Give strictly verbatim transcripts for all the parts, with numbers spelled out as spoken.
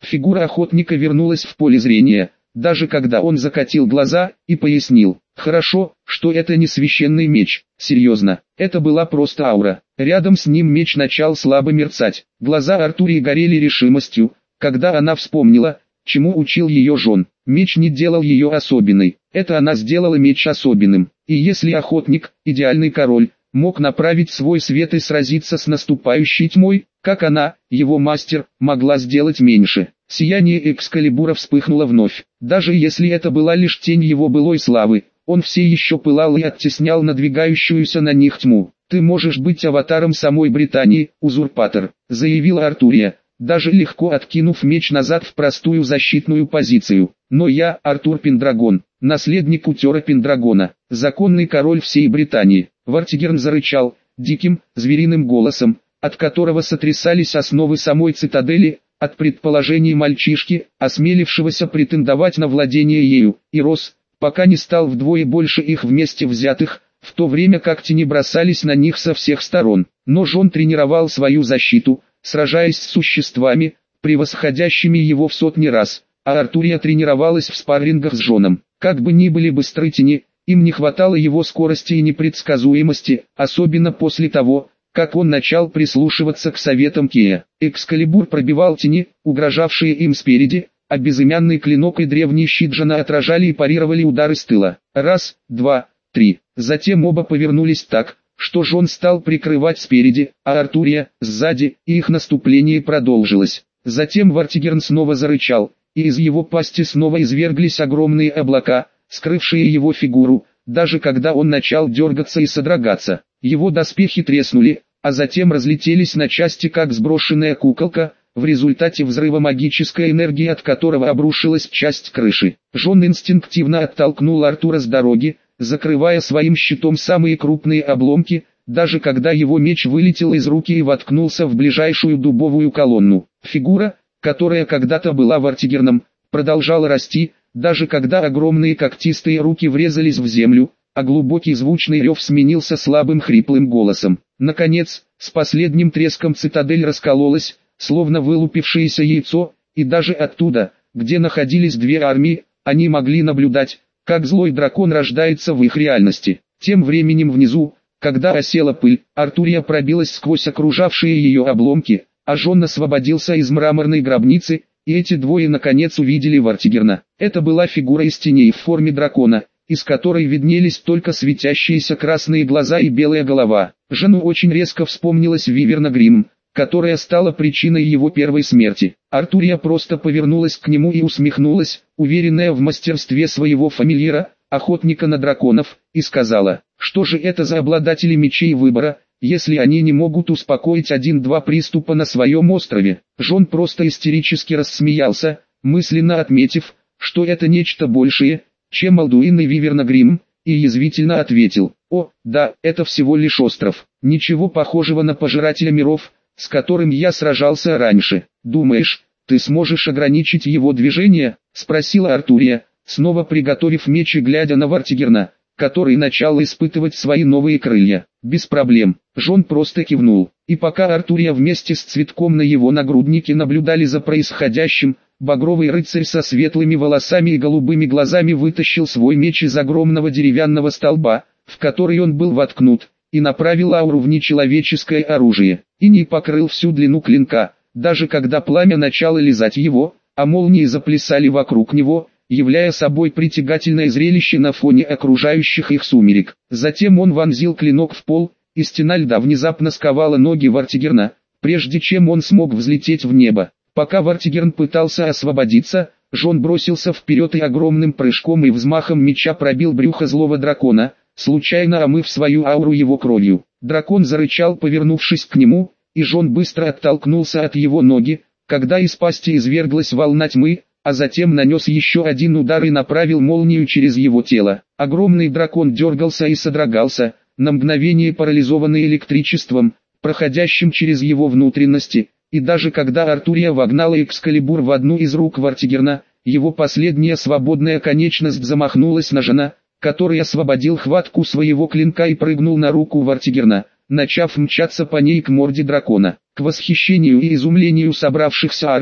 Фигура охотника вернулась в поле зрения, даже когда он закатил глаза и пояснил: «Хорошо, что это не священный меч, серьезно, это была просто аура». Рядом с ним меч начал слабо мерцать. Глаза Артурии горели решимостью, когда она вспомнила, чему учил ее Жон. Меч не делал ее особенной, это она сделала меч особенным. И если охотник, идеальный король, мог направить свой свет и сразиться с наступающей тьмой, как она, его мастер, могла сделать меньше? Сияние Экскалибура вспыхнуло вновь. Даже если это была лишь тень его былой славы, он все еще пылал и оттеснял надвигающуюся на них тьму. «Ты можешь быть аватаром самой Британии, узурпатор», — заявила Артурия, даже легко откинув меч назад в простую защитную позицию. «Но я, Артур Пендрагон, наследник Утера Пендрагона, законный король всей Британии». Вартигерн зарычал, диким, звериным голосом, от которого сотрясались основы самой цитадели, от предположений мальчишки, осмелившегося претендовать на владение ею, и рос, пока не стал вдвое больше их вместе взятых, в то время как тени бросались на них со всех сторон. Но Жон тренировал свою защиту, сражаясь с существами, превосходящими его в сотни раз, а Артурия тренировалась в спаррингах с Жоном. Как бы ни были быстры тени, им не хватало его скорости и непредсказуемости, особенно после того, как он начал прислушиваться к советам Кея. Экскалибур пробивал тени, угрожавшие им спереди, а безымянный клинок и древний щит Жона отражали и парировали удары с тыла. Раз, два, три. Затем оба повернулись так, что Жон стал прикрывать спереди, а Артурия – сзади, и их наступление продолжилось. Затем Вартигерн снова зарычал, и из его пасти снова изверглись огромные облака, скрывшие его фигуру, даже когда он начал дергаться и содрогаться. Его доспехи треснули, а затем разлетелись на части как сброшенная куколка, в результате взрыва магической энергии, от которого обрушилась часть крыши. Жон инстинктивно оттолкнул Артура с дороги, закрывая своим щитом самые крупные обломки, даже когда его меч вылетел из руки и воткнулся в ближайшую дубовую колонну. Фигура, которая когда-то была Вартигерном, продолжала расти, даже когда огромные когтистые руки врезались в землю, а глубокий звучный рев сменился слабым хриплым голосом. Наконец, с последним треском цитадель раскололась, словно вылупившееся яйцо, и даже оттуда, где находились две армии, они могли наблюдать, как злой дракон рождается в их реальности. Тем временем внизу, когда осела пыль, Артурия пробилась сквозь окружавшие ее обломки, а Жон освободился из мраморной гробницы, и эти двое наконец увидели Вартигерна. Это была фигура из теней в форме дракона, из которой виднелись только светящиеся красные глаза и белая голова. Жону очень резко вспомнилась Виверна Гримм, которая стала причиной его первой смерти. Артурия просто повернулась к нему и усмехнулась, уверенная в мастерстве своего фамильяра, охотника на драконов, и сказала: «Что же это за обладатели мечей выбора, если они не могут успокоить один-два приступа на своем острове?» Жон просто истерически рассмеялся, мысленно отметив, что это нечто большее, чем Алдуин и Виверна Гримм, и язвительно ответил: «О, да, это всего лишь остров, ничего похожего на пожирателя миров, с которым я сражался раньше. Думаешь, ты сможешь ограничить его движение?» — спросила Артурия, снова приготовив меч и глядя на Вартигерна, который начал испытывать свои новые крылья. «Без проблем». Жон просто кивнул, и пока Артурия вместе с цветком на его нагруднике наблюдали за происходящим, багровый рыцарь со светлыми волосами и голубыми глазами вытащил свой меч из огромного деревянного столба, в который он был воткнут, и направил ауру в нечеловеческое оружие. Иней покрыл всю длину клинка, даже когда пламя начало лизать его, а молнии заплясали вокруг него, являя собой притягательное зрелище на фоне окружающих их сумерек. Затем он вонзил клинок в пол, и стена льда внезапно сковала ноги Вартигерна, прежде чем он смог взлететь в небо. Пока Вартигерн пытался освободиться, Жон бросился вперед и огромным прыжком и взмахом меча пробил брюхо злого дракона, случайно омыв свою ауру его кровью. Дракон зарычал, повернувшись к нему, и Жон быстро оттолкнулся от его ноги, когда из пасти изверглась волна тьмы, а затем нанес еще один удар и направил молнию через его тело. Огромный дракон дергался и содрогался, на мгновение парализованный электричеством, проходящим через его внутренности, и даже когда Артурия вогнала Экскалибур в одну из рук Вартигерна, его последняя свободная конечность замахнулась на Жона, который освободил хватку своего клинка и прыгнул на руку Вартигерна, начав мчаться по ней к морде дракона. К восхищению и изумлению собравшихся армий,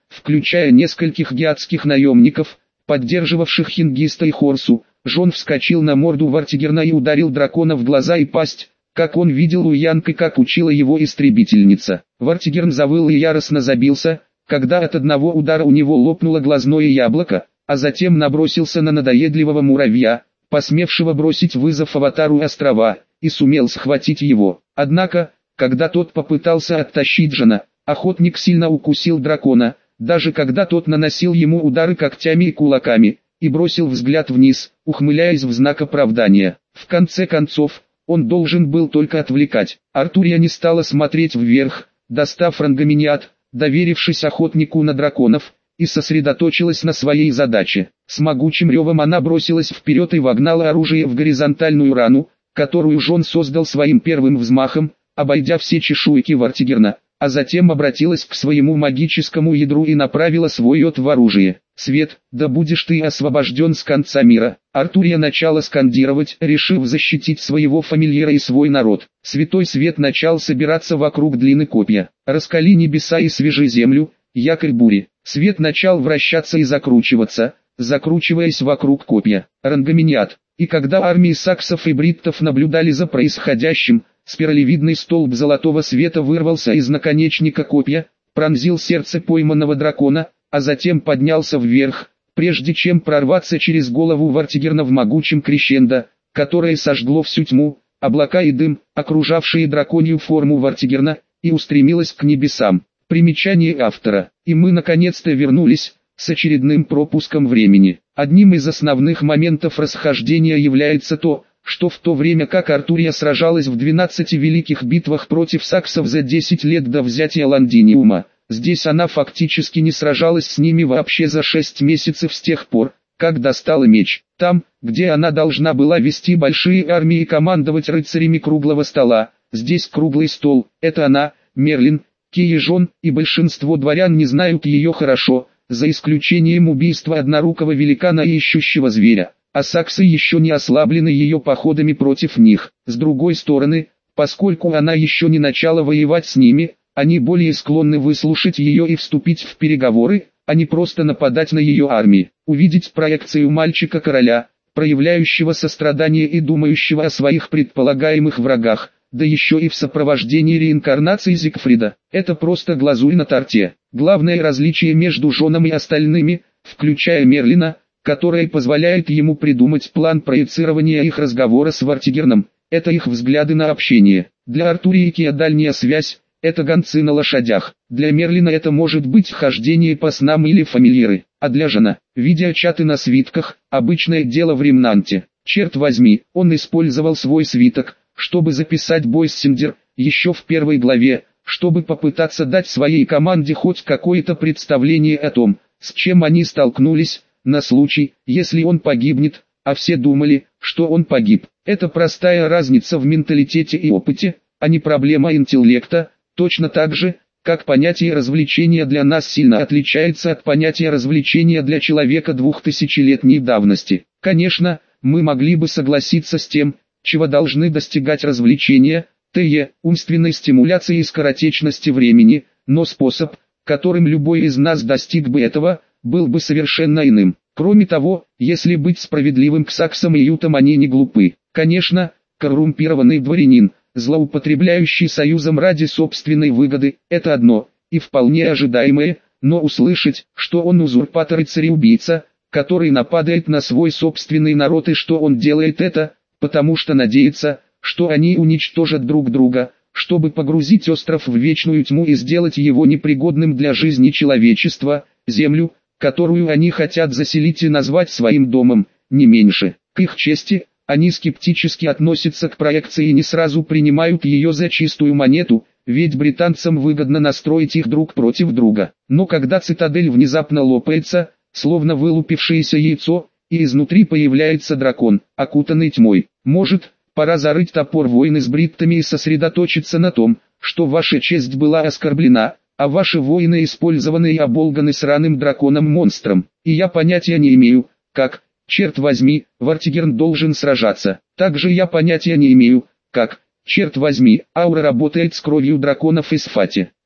включая нескольких гиатских наемников, поддерживавших Хингиста и Хорсу. Жон вскочил на морду Вартигерна и ударил дракона в глаза и пасть, как он видел у Янки, как учила его истребительница. Вартигерн завыл и яростно забился, когда от одного удара у него лопнуло глазное яблоко, а затем набросился на надоедливого муравья, посмевшего бросить вызов аватару острова, и сумел схватить его. Однако, когда тот попытался оттащить Жона, охотник сильно укусил дракона, даже когда тот наносил ему удары когтями и кулаками, и бросил взгляд вниз, ухмыляясь в знак оправдания. В конце концов, он должен был только отвлекать. Артурия не стала смотреть вверх, достав рангоминиат, доверившись охотнику на драконов, и сосредоточилась на своей задаче. С могучим ревом она бросилась вперед и вогнала оружие в горизонтальную рану, которую Жон создал своим первым взмахом, обойдя все чешуйки Вартигерна, а затем обратилась к своему магическому ядру и направила свой йод в оружие. «Свет, да будешь ты освобожден с конца мира!» Артурия начала скандировать, решив защитить своего фамильяра и свой народ. Святой свет начал собираться вокруг длины копья. «Раскали небеса и свяжи землю, якорь бури!» Свет начал вращаться и закручиваться, закручиваясь вокруг копья. Рангоминиат. И когда армии саксов и бриттов наблюдали за происходящим, спиралевидный столб золотого света вырвался из наконечника копья, пронзил сердце пойманного дракона, а затем поднялся вверх, прежде чем прорваться через голову Вартигерна в могучем крещендо, которое сожгло всю тьму, облака и дым, окружавшие драконью форму Вартигерна, и устремилось к небесам. Примечание автора. И мы наконец-то вернулись, с очередным пропуском времени. Одним из основных моментов расхождения является то, что в то время как Артурия сражалась в двенадцати великих битвах против саксов за десять лет до взятия Лондиниума, здесь она фактически не сражалась с ними вообще за шесть месяцев с тех пор, как достала меч. Там, где она должна была вести большие армии и командовать рыцарями круглого стола, здесь круглый стол, это она, Мерлин, Киежон, и большинство дворян не знают ее хорошо, за исключением убийства однорукого великана и ищущего зверя, а саксы еще не ослаблены ее походами против них. С другой стороны, поскольку она еще не начала воевать с ними, они более склонны выслушать ее и вступить в переговоры, а не просто нападать на ее армии. Увидеть проекцию мальчика-короля, проявляющего сострадание и думающего о своих предполагаемых врагах, да еще и в сопровождении реинкарнации Зигфрида, это просто глазурь на торте. Главное различие между Жоном и остальными, включая Мерлина, которое позволяет ему придумать план проецирования их разговора с Вартигерном, это их взгляды на общение. Для Артурии Кия дальняя связь – это гонцы на лошадях, для Мерлина это может быть хождение по снам или фамильяры, а для Жона – видеочаты на свитках, обычное дело в Ремнанте. Черт возьми, он использовал свой свиток, чтобы записать Бойссиндер, еще в первой главе, чтобы попытаться дать своей команде хоть какое-то представление о том, с чем они столкнулись, на случай, если он погибнет, а все думали, что он погиб. Это простая разница в менталитете и опыте, а не проблема интеллекта, точно так же, как понятие развлечения для нас сильно отличается от понятия развлечения для человека двухтысячелетней давности. Конечно, мы могли бы согласиться с тем, чего должны достигать развлечения, т.е. умственной стимуляции и скоротечности времени, но способ, которым любой из нас достиг бы этого, был бы совершенно иным. Кроме того, если быть справедливым к саксам и ютам, они не глупы. Конечно, коррумпированный дворянин, злоупотребляющий союзом ради собственной выгоды, это одно, и вполне ожидаемое, но услышать, что он узурпатор и цареубийца, который нападает на свой собственный народ и что он делает это, потому что надеется, что они уничтожат друг друга, чтобы погрузить остров в вечную тьму и сделать его непригодным для жизни человечества, землю, которую они хотят заселить и назвать своим домом, не меньше. К их чести, они скептически относятся к проекции и не сразу принимают ее за чистую монету, ведь британцам выгодно настроить их друг против друга. Но когда цитадель внезапно лопается, словно вылупившееся яйцо, и изнутри появляется дракон, окутанный тьмой, может, пора зарыть топор войны с бриттами и сосредоточиться на том, что ваша честь была оскорблена, а ваши воины использованы и оболганы сраным драконом-монстром, и я понятия не имею, как, черт возьми, Вартигерн должен сражаться. Также я понятия не имею, как, черт возьми, аура работает с кровью драконов из Фати.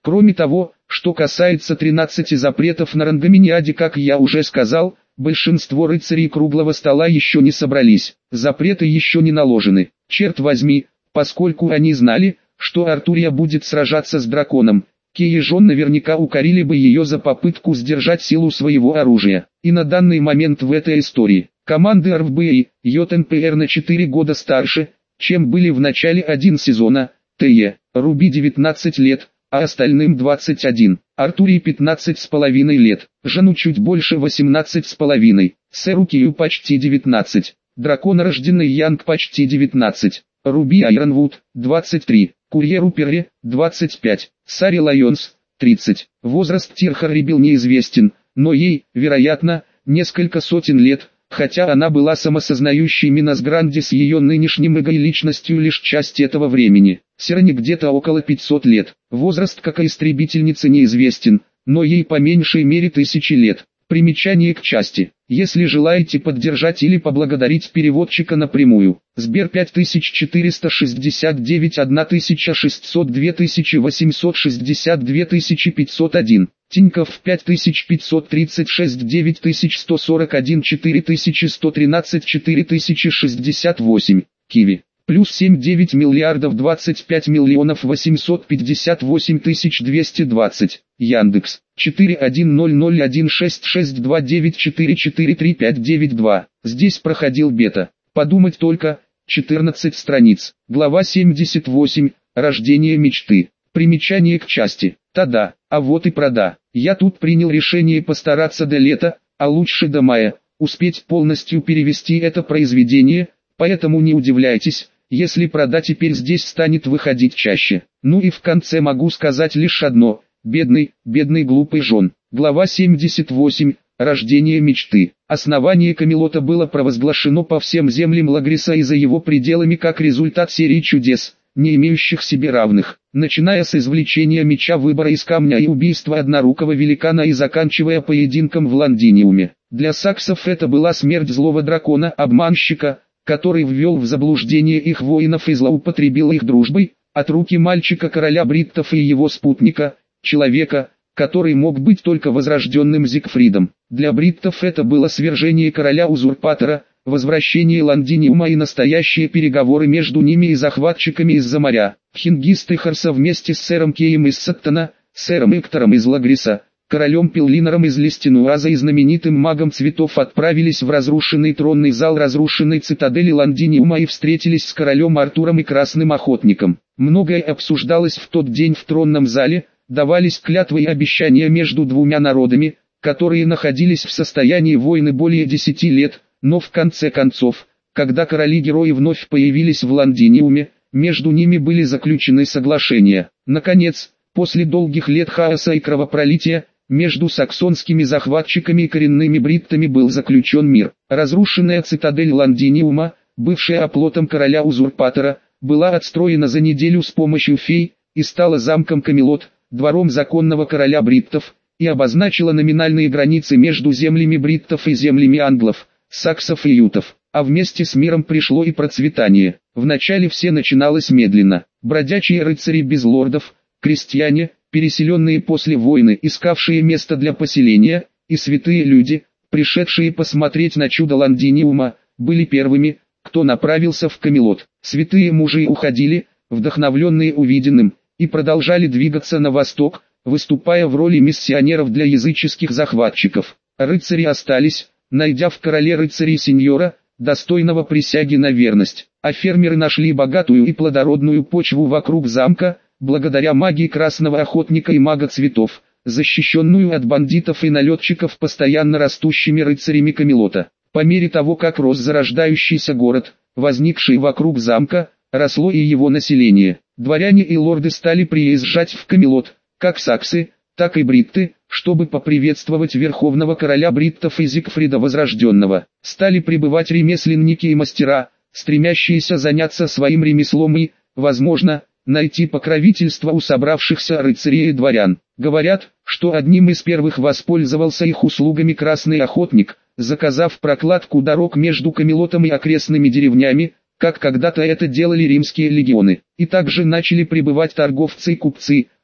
Кроме того, что касается тринадцати запретов на рангоминиаде, как я уже сказал, большинство рыцарей круглого стола еще не собрались, запреты еще не наложены. Черт возьми, поскольку они знали, что Артурия будет сражаться с драконом, Кей и Жон наверняка укорили бы ее за попытку сдержать силу своего оружия. И на данный момент в этой истории команды эр эф бэ и ЙТНПР на четыре года старше, чем были в начале один сезона, ТЕ, Руби девятнадцать лет, а остальным двадцать один, Артурии пятнадцать с половиной лет, Жану чуть больше восемнадцать с половиной, Сэру Кию почти девятнадцать, драконорожденный Янг почти девятнадцать, Руби Айронвуд, двадцать три, Курьеру Перри, двадцать пять, Саре Лайонс, тридцать. Возраст Тирхарри был неизвестен, но ей, вероятно, несколько сотен лет, хотя она была самосознающей Минас Гранди с ее нынешним эго и личностью лишь часть этого времени. Сироне где-то около пятисот лет. Возраст как истребительницы неизвестен, но ей по меньшей мере тысячи лет. Примечание к части. Если желаете поддержать или поблагодарить переводчика напрямую. Сбер пять тысяч четыреста шестьдесят девять тысяча шестьсот два тысячи восемьсот шестьдесят два тысячи пятьсот один. Тинькофф пять тысяч пятьсот тридцать шесть девять тысяч сто сорок один четыре тысячи сто тринадцать четыре тысячи шестьдесят восемь. Киви. Плюс семь девять миллиардов двадцать пять миллионов восемьсот пятьдесят восемь тысяч двести двадцать. Яндекс. четыре один ноль ноль один шесть шесть два девять четыре четыре три пять девять два. Здесь проходил бета. Подумать только, четырнадцать страниц. Глава семьдесят восемь. Рождение мечты. Примечание к части. Та-да, а вот и прода. Я тут принял решение постараться до лета, а лучше до мая, успеть полностью перевести это произведение, поэтому не удивляйтесь, если прода теперь здесь станет выходить чаще. Ну и в конце могу сказать лишь одно: бедный, бедный глупый Жон. Глава семьдесят восемь. Рождение мечты. Основание Камелота было провозглашено по всем землям Лагриса и за его пределами как результат серии чудес, не имеющих себе равных, начиная с извлечения меча, выбора из камня и убийства однорукого великана и заканчивая поединком в Лондиниуме. Для саксов это была смерть злого дракона-обманщика, который ввел в заблуждение их воинов и злоупотребил их дружбой, от руки мальчика короля бриттов и его спутника, человека, который мог быть только возрожденным Зигфридом. Для бриттов это было свержение короля-узурпатора, возвращение Лондиниума и настоящие переговоры между ними и захватчиками из-за моря. Хингисты Харса вместе с сэром Кеем из Саттона, сэром Эктором из Лагриса, королем Пеллинором из Лестинуаза и знаменитым магом цветов отправились в разрушенный тронный зал разрушенной цитадели Лондиниума и встретились с королем Артуром и Красным Охотником. Многое обсуждалось в тот день в тронном зале, давались клятвы и обещания между двумя народами, которые находились в состоянии войны более десяти лет, но в конце концов, когда короли-герои вновь появились в Лондиниуме, между ними были заключены соглашения. Наконец, после долгих лет хаоса и кровопролития, между саксонскими захватчиками и коренными бриттами был заключен мир. Разрушенная цитадель Лондиниума, бывшая оплотом короля-узурпатора, была отстроена за неделю с помощью фей, и стала замком Камелот, двором законного короля бриттов, и обозначила номинальные границы между землями бриттов и землями англов, саксов и ютов. А вместе с миром пришло и процветание. Вначале все начиналось медленно. Бродячие рыцари без лордов, крестьяне, переселенные после войны, искавшие место для поселения, и святые люди, пришедшие посмотреть на чудо Лондиниума, были первыми, кто направился в Камелот. Святые мужи уходили, вдохновленные увиденным, и продолжали двигаться на восток, выступая в роли миссионеров для языческих захватчиков. Рыцари остались, найдя в короле рыцарей сеньора, достойного присяги на верность, а фермеры нашли богатую и плодородную почву вокруг замка, благодаря магии Красного Охотника и мага цветов, защищенную от бандитов и налетчиков постоянно растущими рыцарями Камелота. По мере того, как рос зарождающийся город, возникший вокруг замка, росло и его население. Дворяне и лорды стали приезжать в Камелот, как саксы, так и бритты, чтобы поприветствовать верховного короля бриттов и Зигфрида Возрожденного. Стали прибывать ремесленники и мастера, стремящиеся заняться своим ремеслом и, возможно, найти покровительство у собравшихся рыцарей и дворян. Говорят, что одним из первых воспользовался их услугами Красный Охотник, заказав прокладку дорог между Камелотом и окрестными деревнями, как когда-то это делали римские легионы. И также начали прибывать торговцы и купцы,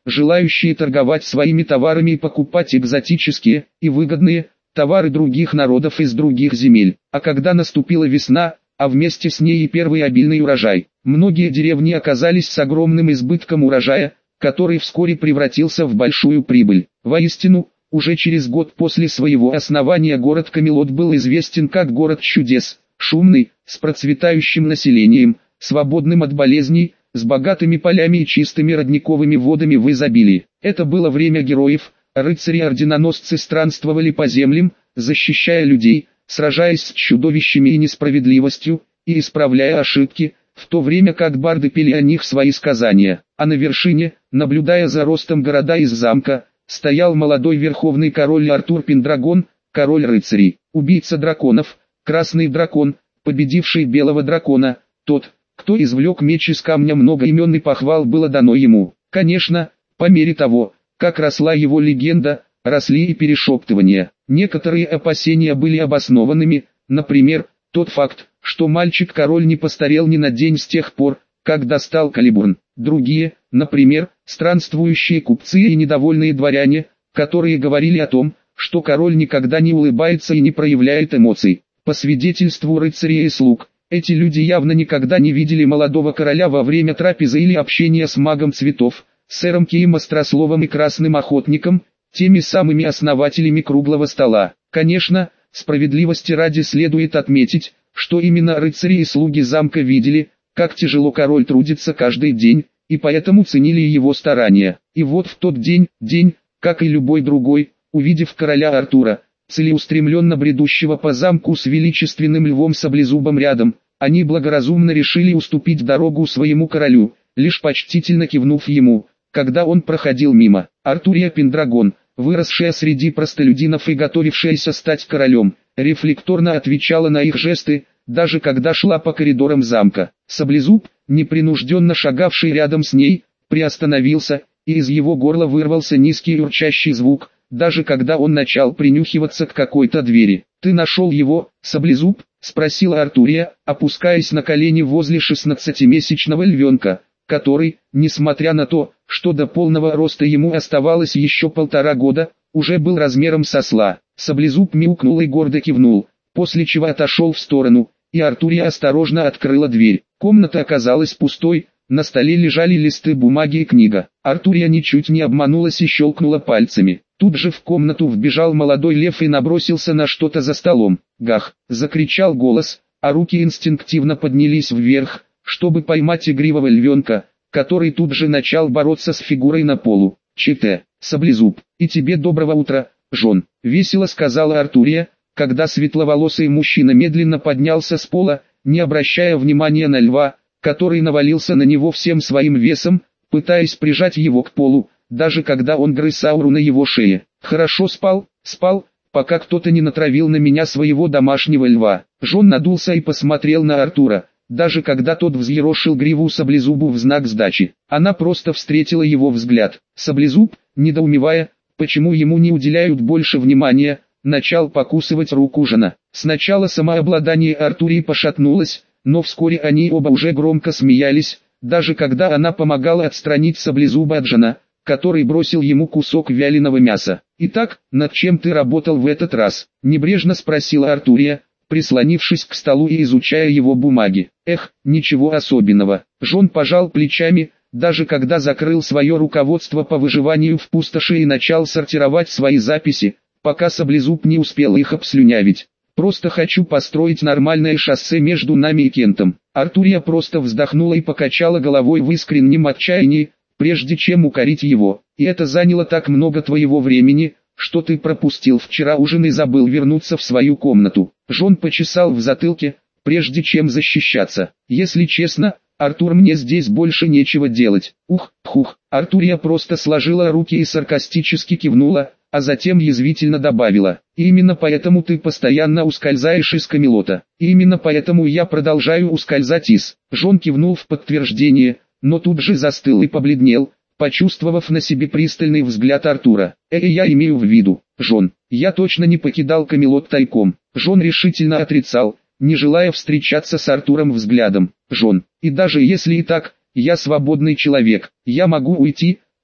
желающие торговать своими товарами и покупать экзотические и выгодные товары других народов из других земель. А когда наступила весна, а вместе с ней и первый обильный урожай, многие деревни оказались с огромным избытком урожая, который вскоре превратился в большую прибыль. Воистину, уже через год после своего основания город Камелот был известен как город чудес, шумный, с процветающим населением, свободным от болезней, с богатыми полями и чистыми родниковыми водами в изобилии. Это было время героев, рыцари-орденоносцы странствовали по землям, защищая людей, сражаясь с чудовищами и несправедливостью, и исправляя ошибки, в то время как барды пели о них свои сказания. А на вершине, наблюдая за ростом города из замка, стоял молодой верховный король Артур Пендрагон, король рыцарей, убийца драконов, красный дракон, победивший белого дракона, тот, кто извлек меч из камня. Много имен и похвал было дано ему. Конечно, по мере того, как росла его легенда, росли и перешептывания. Некоторые опасения были обоснованными, например, тот факт, что мальчик-король не постарел ни на день с тех пор, как достал Калибурн. Другие, например, странствующие купцы и недовольные дворяне, которые говорили о том, что король никогда не улыбается и не проявляет эмоций. По свидетельству рыцарей и слуг, эти люди явно никогда не видели молодого короля во время трапезы или общения с магом цветов, сэром Кием Острословом и Красным Охотником, теми самыми основателями круглого стола. Конечно, справедливости ради следует отметить, что именно рыцари и слуги замка видели, как тяжело король трудится каждый день, и поэтому ценили его старания. И вот в тот день, день, как и любой другой, увидев короля Артура, целеустремленно бредущего по замку с величественным львом саблезубом рядом, они благоразумно решили уступить дорогу своему королю, лишь почтительно кивнув ему, когда он проходил мимо. Артурия Пендрагон, выросшая среди простолюдинов и готовившаяся стать королем, рефлекторно отвечала на их жесты, даже когда шла по коридорам замка. Саблезуб, непринужденно шагавший рядом с ней, приостановился, и из его горла вырвался низкий урчащий звук, даже когда он начал принюхиваться к какой-то двери. «Ты нашел его, Саблезуб?» — спросила Артурия, опускаясь на колени возле шестнадцатимесячного львенка, который, несмотря на то, что до полного роста ему оставалось еще полтора года, уже был размером с осла. Саблезуб мяукнул и гордо кивнул, после чего отошел в сторону, и Артурия осторожно открыла дверь. Комната оказалась пустой, на столе лежали листы бумаги и книга. Артурия ничуть не обманулась и щелкнула пальцами. Тут же в комнату вбежал молодой лев и набросился на что-то за столом. «Гах!» — закричал голос, а руки инстинктивно поднялись вверх, чтобы поймать игривого львенка, который тут же начал бороться с фигурой на полу. «Чите, Саблезуб, и тебе доброго утра, Жон!» — весело сказала Артурия, когда светловолосый мужчина медленно поднялся с пола, не обращая внимания на льва, который навалился на него всем своим весом, пытаясь прижать его к полу, даже когда он грыз ауру на его шее. «Хорошо спал, спал, пока кто-то не натравил на меня своего домашнего льва». Жон надулся и посмотрел на Артура, даже когда тот взъерошил гриву Саблезубу в знак сдачи. Она просто встретила его взгляд. Саблезуб, недоумевая, почему ему не уделяют больше внимания, начал покусывать руку Жона. Сначала самообладание Артурии пошатнулось, но вскоре они оба уже громко смеялись, даже когда она помогала отстранить Саблезуба от Жона, который бросил ему кусок вяленого мяса. «Итак, над чем ты работал в этот раз?» — небрежно спросила Артурия, прислонившись к столу и изучая его бумаги. «Эх, ничего особенного». Жон пожал плечами, даже когда закрыл свое руководство по выживанию в пустоши и начал сортировать свои записи, пока Саблезуб не успел их обслюнявить. «Просто хочу построить нормальное шоссе между нами и Кентом». Артурия просто вздохнула и покачала головой в искреннем отчаянии, прежде чем укорить его. «И это заняло так много твоего времени, что ты пропустил вчера ужин и забыл вернуться в свою комнату». Жон почесал в затылке, прежде чем защищаться. «Если честно, Артур, мне здесь больше нечего делать». «Ух, хух». Артурия просто сложила руки и саркастически кивнула, а затем язвительно добавила: «И именно поэтому ты постоянно ускользаешь из Камелота. И именно поэтому я продолжаю ускользать из...» Жон кивнул в подтверждение, но тут же застыл и побледнел, почувствовав на себе пристальный взгляд Артура. «Э, я имею в виду, Жон, я точно не покидал Камелот тайком». Жон решительно отрицал, не желая встречаться с Артуром взглядом. «Жон, и даже если и так, я свободный человек, я могу уйти,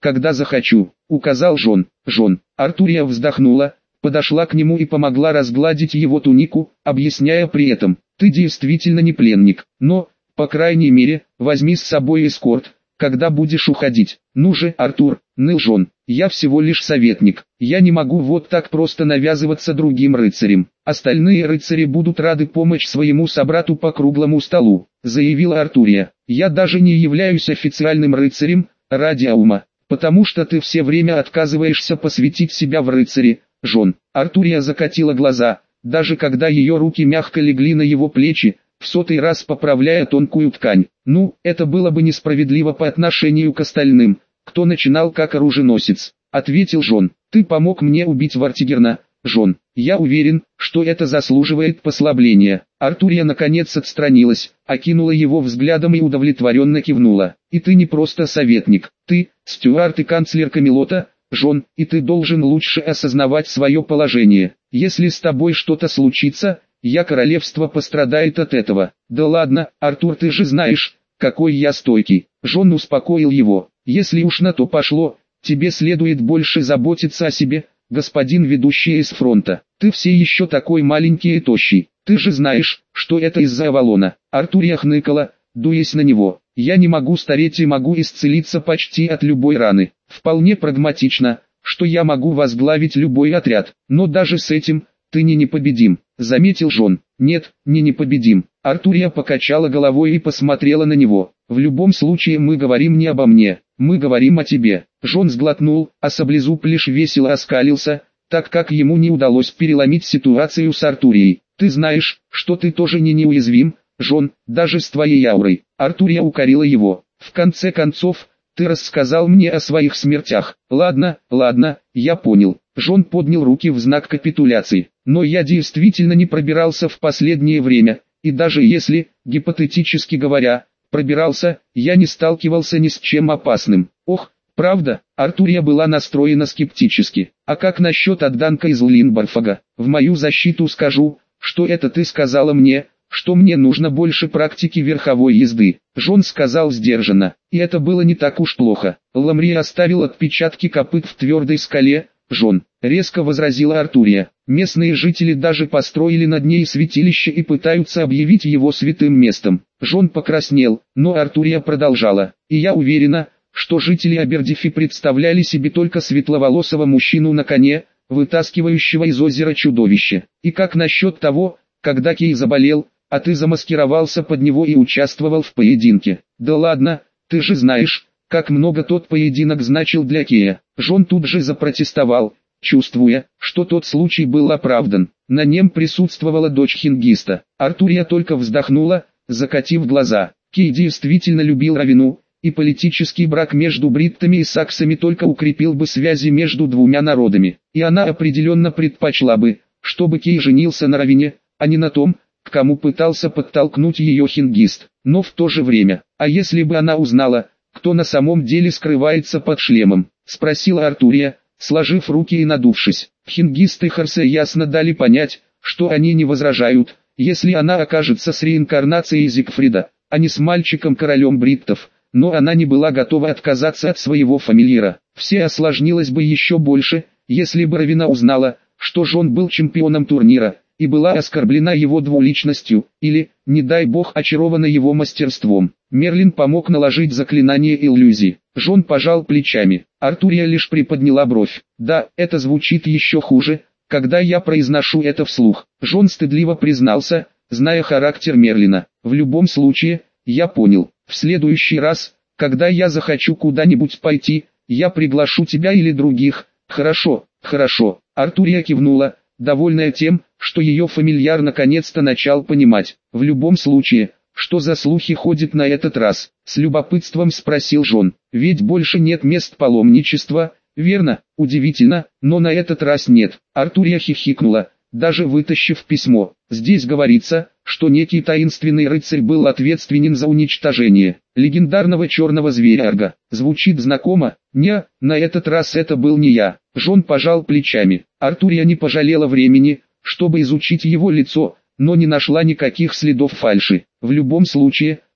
когда захочу, указал Жон. Жон. Артурия вздохнула, подошла к нему и помогла разгладить его тунику, объясняя при этом: ты действительно не пленник, но, по крайней мере, возьми с собой эскорт, когда будешь уходить. Ну же, Артур, ныл Жон, я всего лишь советник, я не могу вот так просто навязываться другим рыцарям. Остальные рыцари будут рады помочь своему собрату по круглому столу, заявила Артурия. Я даже не являюсь официальным рыцарем, ради Аума, потому что ты все время отказываешься посвятить себя в рыцари, Жон. Артурия закатила глаза, даже когда ее руки мягко легли на его плечи, в сотый раз поправляя тонкую ткань. Ну, это было бы несправедливо по отношению к остальным, кто начинал как оруженосец, ответил Жон. Ты помог мне убить Вартигерна, Жон. Я уверен, что это заслуживает послабления. Артурия наконец отстранилась, окинула его взглядом и удовлетворенно кивнула. И ты не просто советник, ты, Стюарт и канцлер Камелота, Жон, и ты должен лучше осознавать свое положение. Если с тобой что-то случится, я королевство пострадает от этого. Да ладно, Артур, ты же знаешь, какой я стойкий. Жон успокоил его. Если уж на то пошло, тебе следует больше заботиться о себе, господин ведущий из фронта. Ты все еще такой маленький и тощий. Ты же знаешь, что это из-за Авалона. Артурия хныкала, дуясь на него. Я не могу стареть и могу исцелиться почти от любой раны. Вполне прагматично, что я могу возглавить любой отряд. Но даже с этим, ты не непобедим, заметил Жон. Нет, не непобедим. Артурия покачала головой и посмотрела на него. В любом случае мы говорим не обо мне, мы говорим о тебе. Жон сглотнул, а саблезуб лишь весело оскалился, так как ему не удалось переломить ситуацию с Артурией. Ты знаешь, что ты тоже не неуязвим, Жон, даже с твоей аурой. Артурия укорила его. В конце концов, ты рассказал мне о своих смертях. Ладно, ладно, я понял. Жон поднял руки в знак капитуляции. Но я действительно не пробирался в последнее время, и даже если, гипотетически говоря, пробирался, я не сталкивался ни с чем опасным. Ох, правда, Артурия была настроена скептически. А как насчет Адданка из Линбарфага? В мою защиту скажу, что это ты сказала мне, что мне нужно больше практики верховой езды. Жон сказал сдержанно, и это было не так уж плохо. Ламри оставил отпечатки копыт в твердой скале, Жон, резко возразила Артурия. Местные жители даже построили над ней святилище и пытаются объявить его святым местом. Жон покраснел, но Артурия продолжала. И я уверена, что жители Абердифи представляли себе только светловолосого мужчину на коне, вытаскивающего из озера чудовище. И как насчет того, когда Кей заболел, а ты замаскировался под него и участвовал в поединке? Да ладно, ты же знаешь, как много тот поединок значил для Кея. Жон тут же запротестовал, чувствуя, что тот случай был оправдан. На нем присутствовала дочь Хингиста. Артурия только вздохнула, закатив глаза. Кей действительно любил Равину, и политический брак между бриттами и саксами только укрепил бы связи между двумя народами. И она определенно предпочла бы, чтобы Кей женился на Равине, а не на том, к кому пытался подтолкнуть ее Хингист. Но в то же время, а если бы она узнала, кто на самом деле скрывается под шлемом, спросила Артурия, сложив руки и надувшись. Хингист и Харсе ясно дали понять, что они не возражают, если она окажется с реинкарнацией Зигфрида, а не с мальчиком-королем бриттов, но она не была готова отказаться от своего фамильяра. Все осложнилось бы еще больше, если бы Равина узнала, что Жон был чемпионом турнира, и была оскорблена его двуличностью, или, не дай бог, очарована его мастерством. Мерлин помог наложить заклинание иллюзии. Жон пожал плечами. Артурия лишь приподняла бровь. Да, это звучит еще хуже, когда я произношу это вслух. Жон стыдливо признался, зная характер Мерлина. В любом случае, я понял. В следующий раз, когда я захочу куда-нибудь пойти, я приглашу тебя или других. Хорошо, хорошо. Артурия кивнула, довольная тем, что ее фамильяр наконец-то начал понимать. В любом случае, что за слухи ходят на этот раз? С любопытством спросил Жон. Ведь больше нет мест паломничества, верно? Удивительно, но на этот раз нет. Артурия хихикнула, даже вытащив письмо. Здесь говорится, что некий таинственный рыцарь был ответственен за уничтожение легендарного черного зверя Арга. Звучит знакомо? Не, на этот раз это был не я. Жон пожал плечами. Артурия не пожалела времени, чтобы изучить его лицо, но не нашла никаких следов фальши. В любом случае,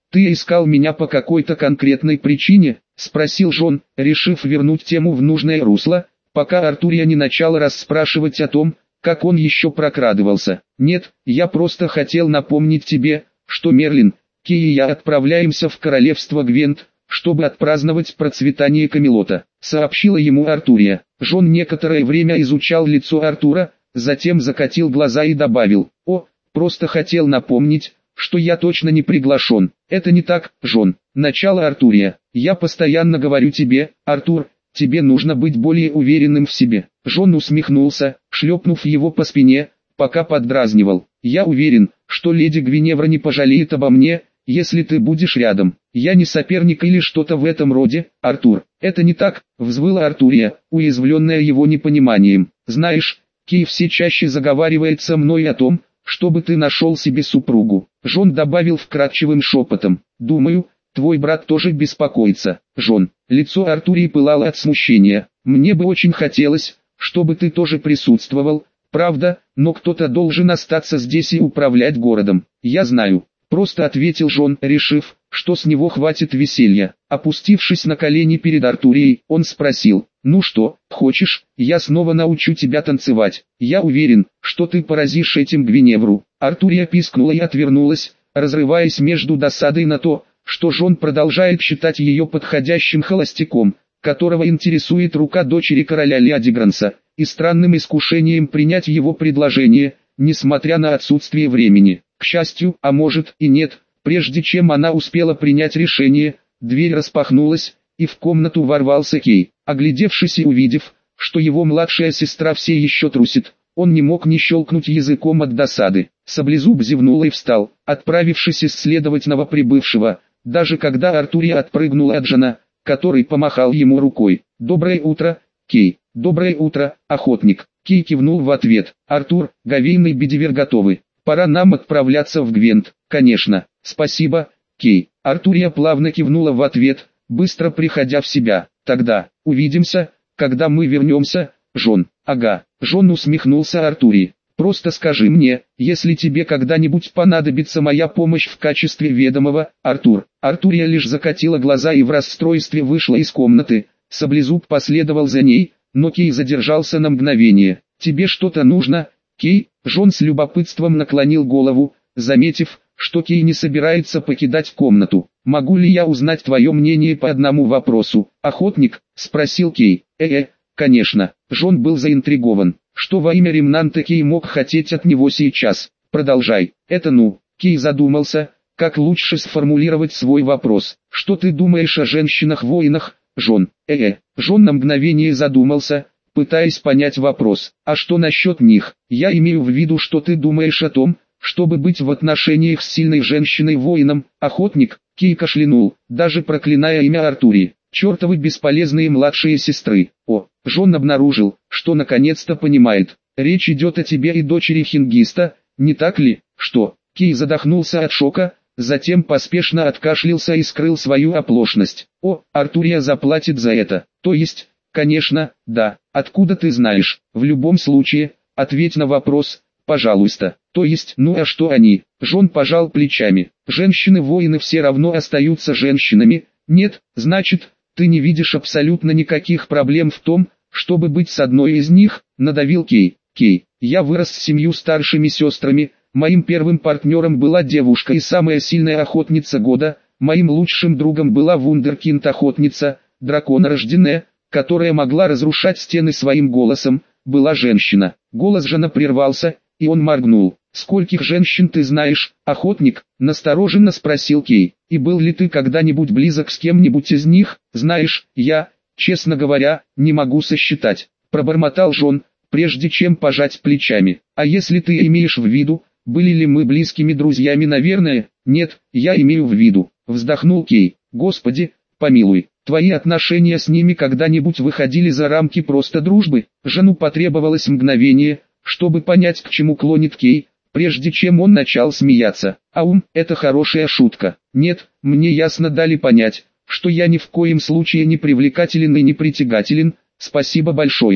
«Ты искал меня по какой-то конкретной причине?» — спросил Джон, решив вернуть тему в нужное русло, пока Артурия не начала расспрашивать о том, как он еще прокрадывался. «Нет, я просто хотел напомнить тебе, что Мерлин, Кей и я отправляемся в королевство Гвент, чтобы отпраздновать процветание Камелота», — сообщила ему Артурия. Джон некоторое время изучал лицо Артура, затем закатил глаза и добавил: «О, просто хотел напомнить, что я точно не приглашен». «Это не так, Джон», — начала Артурия. «Я постоянно говорю тебе, Артур, тебе нужно быть более уверенным в себе». Джон усмехнулся, шлепнув его по спине, пока поддразнивал: «Я уверен, что леди Гвиневра не пожалеет обо мне, если ты будешь рядом. Я не соперник или что-то в этом роде, Артур». «Это не так», — взвыла Артурия, уязвленная его непониманием. «Знаешь, Кей все чаще заговаривает со мной о том, чтобы ты нашел себе супругу». Джон добавил вкрадчивым шепотом: «Думаю, твой брат тоже беспокоится». «Джон». Лицо Артурии пылало от смущения. «Мне бы очень хотелось, чтобы ты тоже присутствовал, правда, но кто-то должен остаться здесь и управлять городом». «Я знаю», — просто ответил Джон, решив, что с него хватит веселья. Опустившись на колени перед Артурией, он спросил: «Ну что, хочешь, я снова научу тебя танцевать? Я уверен, что ты поразишь этим Гвиневру». Артурия пискнула и отвернулась, разрываясь между досадой на то, что Джон продолжает считать ее подходящим холостяком, которого интересует рука дочери короля Леодигранса, и странным искушением принять его предложение, несмотря на отсутствие времени. К счастью, а может и нет, прежде чем она успела принять решение, дверь распахнулась, и в комнату ворвался Кей. Оглядевшись и увидев, что его младшая сестра все еще трусит, он не мог не щелкнуть языком от досады. Саблезуб зевнул и встал, отправившись исследовать новоприбывшего, даже когда Артурия отпрыгнула от Джона, который помахал ему рукой. «Доброе утро, Кей». «Доброе утро, охотник». Кей кивнул в ответ. «Артур, Говейн и Бедивер готовы. Пора нам отправляться в Гвент». «Конечно, спасибо, Кей». Артурия плавно кивнула в ответ, быстро приходя в себя. «Тогда, увидимся, когда мы вернемся, Джон». «Ага». Джон усмехнулся Артурии. «Просто скажи мне, если тебе когда-нибудь понадобится моя помощь в качестве ведомого, Артур». Артурия лишь закатила глаза и в расстройстве вышла из комнаты. Саблезуб последовал за ней, но Кей задержался на мгновение. «Тебе что-то нужно, Кей?» Джон с любопытством наклонил голову, заметив, что Кей не собирается покидать комнату. «Могу ли я узнать твое мнение по одному вопросу, охотник?» — спросил Кей. «Э-э, конечно». Джон был заинтригован. Что во имя Ремнанта Кей мог хотеть от него сейчас? «Продолжай». «Это ну». Кей задумался, как лучше сформулировать свой вопрос. «Что ты думаешь о женщинах-воинах, Джон?» «Э-э». Джон на мгновение задумался, пытаясь понять вопрос. «А что насчет них?» «Я имею в виду, что ты думаешь о том, чтобы быть в отношениях с сильной женщиной-воином, охотник?» Кей кашлянул, даже проклиная имя Артурии. «Чертовы бесполезные младшие сестры». О, Джон обнаружил, что наконец-то понимает. «Речь идет о тебе и дочери Хингиста, не так ли?» «Что?» Кей задохнулся от шока, затем поспешно откашлялся и скрыл свою оплошность. «О, Артурия заплатит за это». «То есть, конечно, да. Откуда ты знаешь?» «В любом случае, ответь на вопрос, пожалуйста». «То есть, ну а что они?» Джон пожал плечами. «Женщины-воины все равно остаются женщинами». «Нет, значит, ты не видишь абсолютно никаких проблем в том, чтобы быть с одной из них», — надавил Кей. «Кей, я вырос с семью старшими сестрами, моим первым партнером была девушка и самая сильная охотница года, моим лучшим другом была вундеркинд-охотница, драконорожденная, которая могла разрушать стены своим голосом, была женщина». Голос Жана прервался, и он моргнул. «Скольких женщин ты знаешь, охотник?» — настороженно спросил Кей. «И был ли ты когда-нибудь близок с кем-нибудь из них?» «Знаешь, я, честно говоря, не могу сосчитать», — пробормотал Джон, прежде чем пожать плечами. «А если ты имеешь в виду, были ли мы близкими друзьями, наверное?» «Нет, я имею в виду», — вздохнул Кей. «Господи, помилуй, твои отношения с ними когда-нибудь выходили за рамки просто дружбы?» Жану потребовалось мгновение, чтобы понять, к чему клонит Кей, прежде чем он начал смеяться. «Аум, это хорошая шутка». «Нет, мне ясно дали понять, что я ни в коем случае не привлекателен и не притягателен, спасибо большое».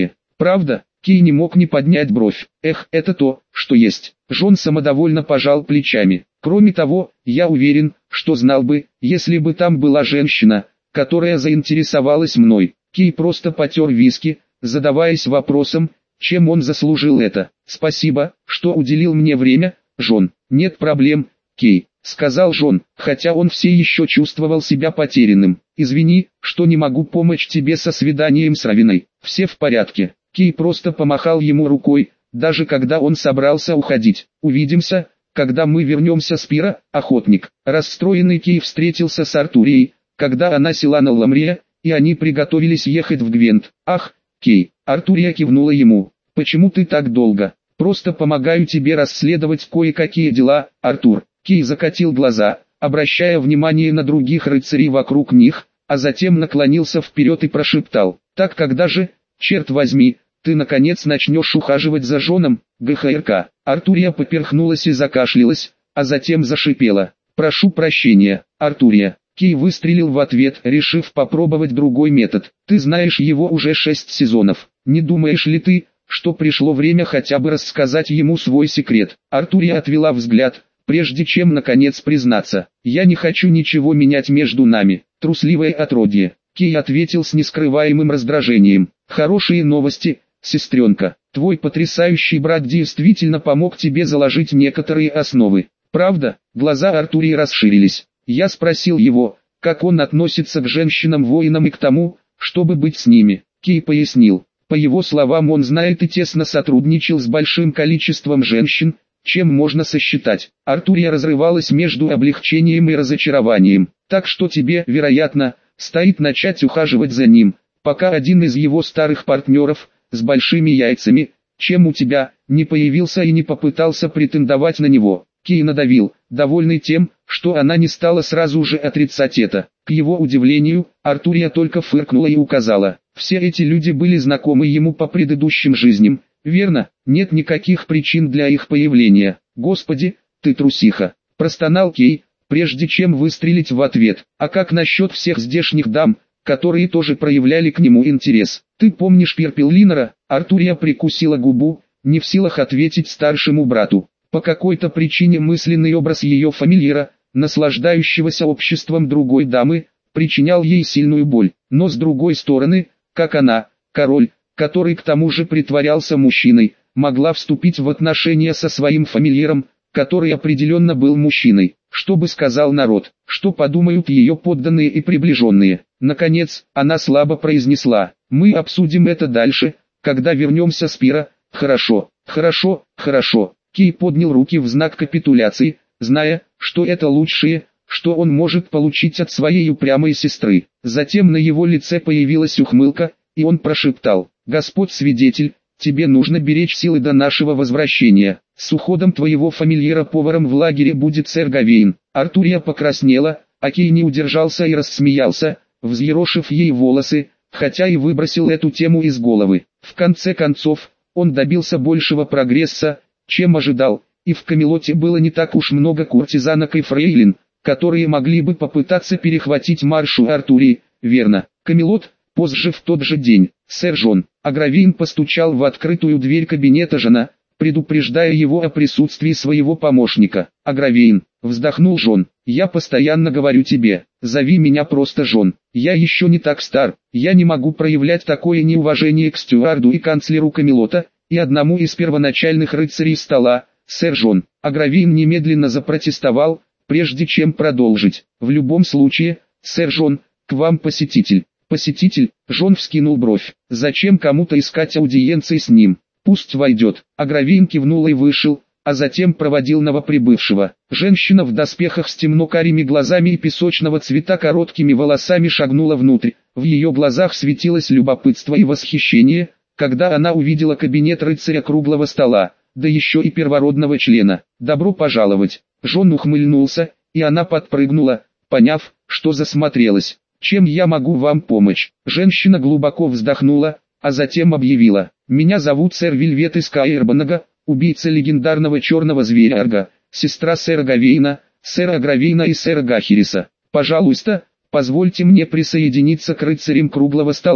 Правда? Кей не мог не поднять бровь. Эх, это то, что есть. Джон самодовольно пожал плечами. Кроме того, я уверен, что знал бы, если бы там была женщина, которая заинтересовалась мной. Кей просто потер виски, задаваясь вопросом, чем он заслужил это. Спасибо, что уделил мне время, Джон. Нет проблем, Кей, сказал Джон, хотя он все еще чувствовал себя потерянным. Извини, что не могу помочь тебе со свиданием с Равиной. Все в порядке. Кей просто помахал ему рукой, даже когда он собрался уходить. Увидимся, когда мы вернемся с пира, охотник. Расстроенный Кей встретился с Артурией, когда она села на Ламрия, и они приготовились ехать в Гвент. Ах, Кей, Артурия кивнула ему. Почему ты так долго? Просто помогаю тебе расследовать кое-какие дела, Артур. Кей закатил глаза, обращая внимание на других рыцарей вокруг них, а затем наклонился вперед и прошептал. Так когда же, черт возьми, ты наконец начнешь ухаживать за Джоном, ГХРК? Артурия поперхнулась и закашлялась, а затем зашипела. Прошу прощения, Артурия. Кей выстрелил в ответ, решив попробовать другой метод. Ты знаешь его уже шесть сезонов. Не думаешь ли ты, что пришло время хотя бы рассказать ему свой секрет? Артурия отвела взгляд, прежде чем наконец признаться. Я не хочу ничего менять между нами, трусливое отродье. Кей ответил с нескрываемым раздражением. Хорошие новости, сестренка. Твой потрясающий брат действительно помог тебе заложить некоторые основы. Правда? Глаза Артурии расширились. Я спросил его, как он относится к женщинам-воинам и к тому, чтобы быть с ними. Кей пояснил. По его словам, он знает и тесно сотрудничал с большим количеством женщин, чем можно сосчитать. Артурия разрывалась между облегчением и разочарованием. Так что тебе, вероятно, стоит начать ухаживать за ним, пока один из его старых партнеров, с большими яйцами, чем у тебя, не появился и не попытался претендовать на него. Кей надавил, довольный тем, что она не стала сразу же отрицать это. К его удивлению, Артурия только фыркнула и указала. Все эти люди были знакомы ему по предыдущим жизням, верно? Нет никаких причин для их появления. Господи, ты трусиха, простонал Кей, прежде чем выстрелить в ответ. А как насчет всех здешних дам, которые тоже проявляли к нему интерес? Ты помнишь Перпеллинора? Артурия прикусила губу, не в силах ответить старшему брату. По какой-то причине мысленный образ ее фамильяра, наслаждающегося обществом другой дамы, причинял ей сильную боль. Но с другой стороны, как она, король, который к тому же притворялся мужчиной, могла вступить в отношения со своим фамильяром, который определенно был мужчиной. Что бы сказал народ, что подумают ее подданные и приближенные. Наконец, она слабо произнесла: «Мы обсудим это дальше, когда вернемся с пира». «Хорошо, хорошо, хорошо». Кей поднял руки в знак капитуляции, зная, что это лучшее, что он может получить от своей упрямой сестры. Затем на его лице появилась ухмылка, и он прошептал: «Господь свидетель, тебе нужно беречь силы до нашего возвращения. С уходом твоего фамильяра поваром в лагере будет сэр Гавейн». Артурия покраснела, а Кей не удержался и рассмеялся, взъерошив ей волосы, хотя и выбросил эту тему из головы. В конце концов, он добился большего прогресса, чем ожидал, и в Камелоте было не так уж много куртизанок и фрейлин, которые могли бы попытаться перехватить маршу Артурии, верно? Камелот, позже в тот же день, сэр Джон. Агравейн постучал в открытую дверь кабинета Жона, предупреждая его о присутствии своего помощника. «Агравейн», вздохнул Джон, — «я постоянно говорю тебе, зови меня просто Джон. Я еще не так стар, я не могу проявлять такое неуважение к стюарду и канцлеру Камелота, и одному из первоначальных рыцарей стола, сэр Джон». Агравейн немедленно запротестовал, прежде чем продолжить. «В любом случае, сэр Джон, к вам посетитель». «Посетитель?» Джон вскинул бровь. «Зачем кому-то искать аудиенции с ним? Пусть войдет». Агравейн кивнул и вышел, а затем проводил новоприбывшего. Женщина в доспехах с темно-карими глазами и песочного цвета короткими волосами шагнула внутрь. В ее глазах светилось любопытство и восхищение, когда она увидела кабинет рыцаря круглого стола, да еще и первородного члена. «Добро пожаловать!» Джон ухмыльнулся, и она подпрыгнула, поняв, что засмотрелась. «Чем я могу вам помочь?» Женщина глубоко вздохнула, а затем объявила: «Меня зовут сэр Вильвет из Каэрбанага, убийца легендарного черного зверя Арга, сестра сэра Гавейна, сэра Агравейна и сэра Гахириса. Пожалуйста, позвольте мне присоединиться к рыцарям круглого стола».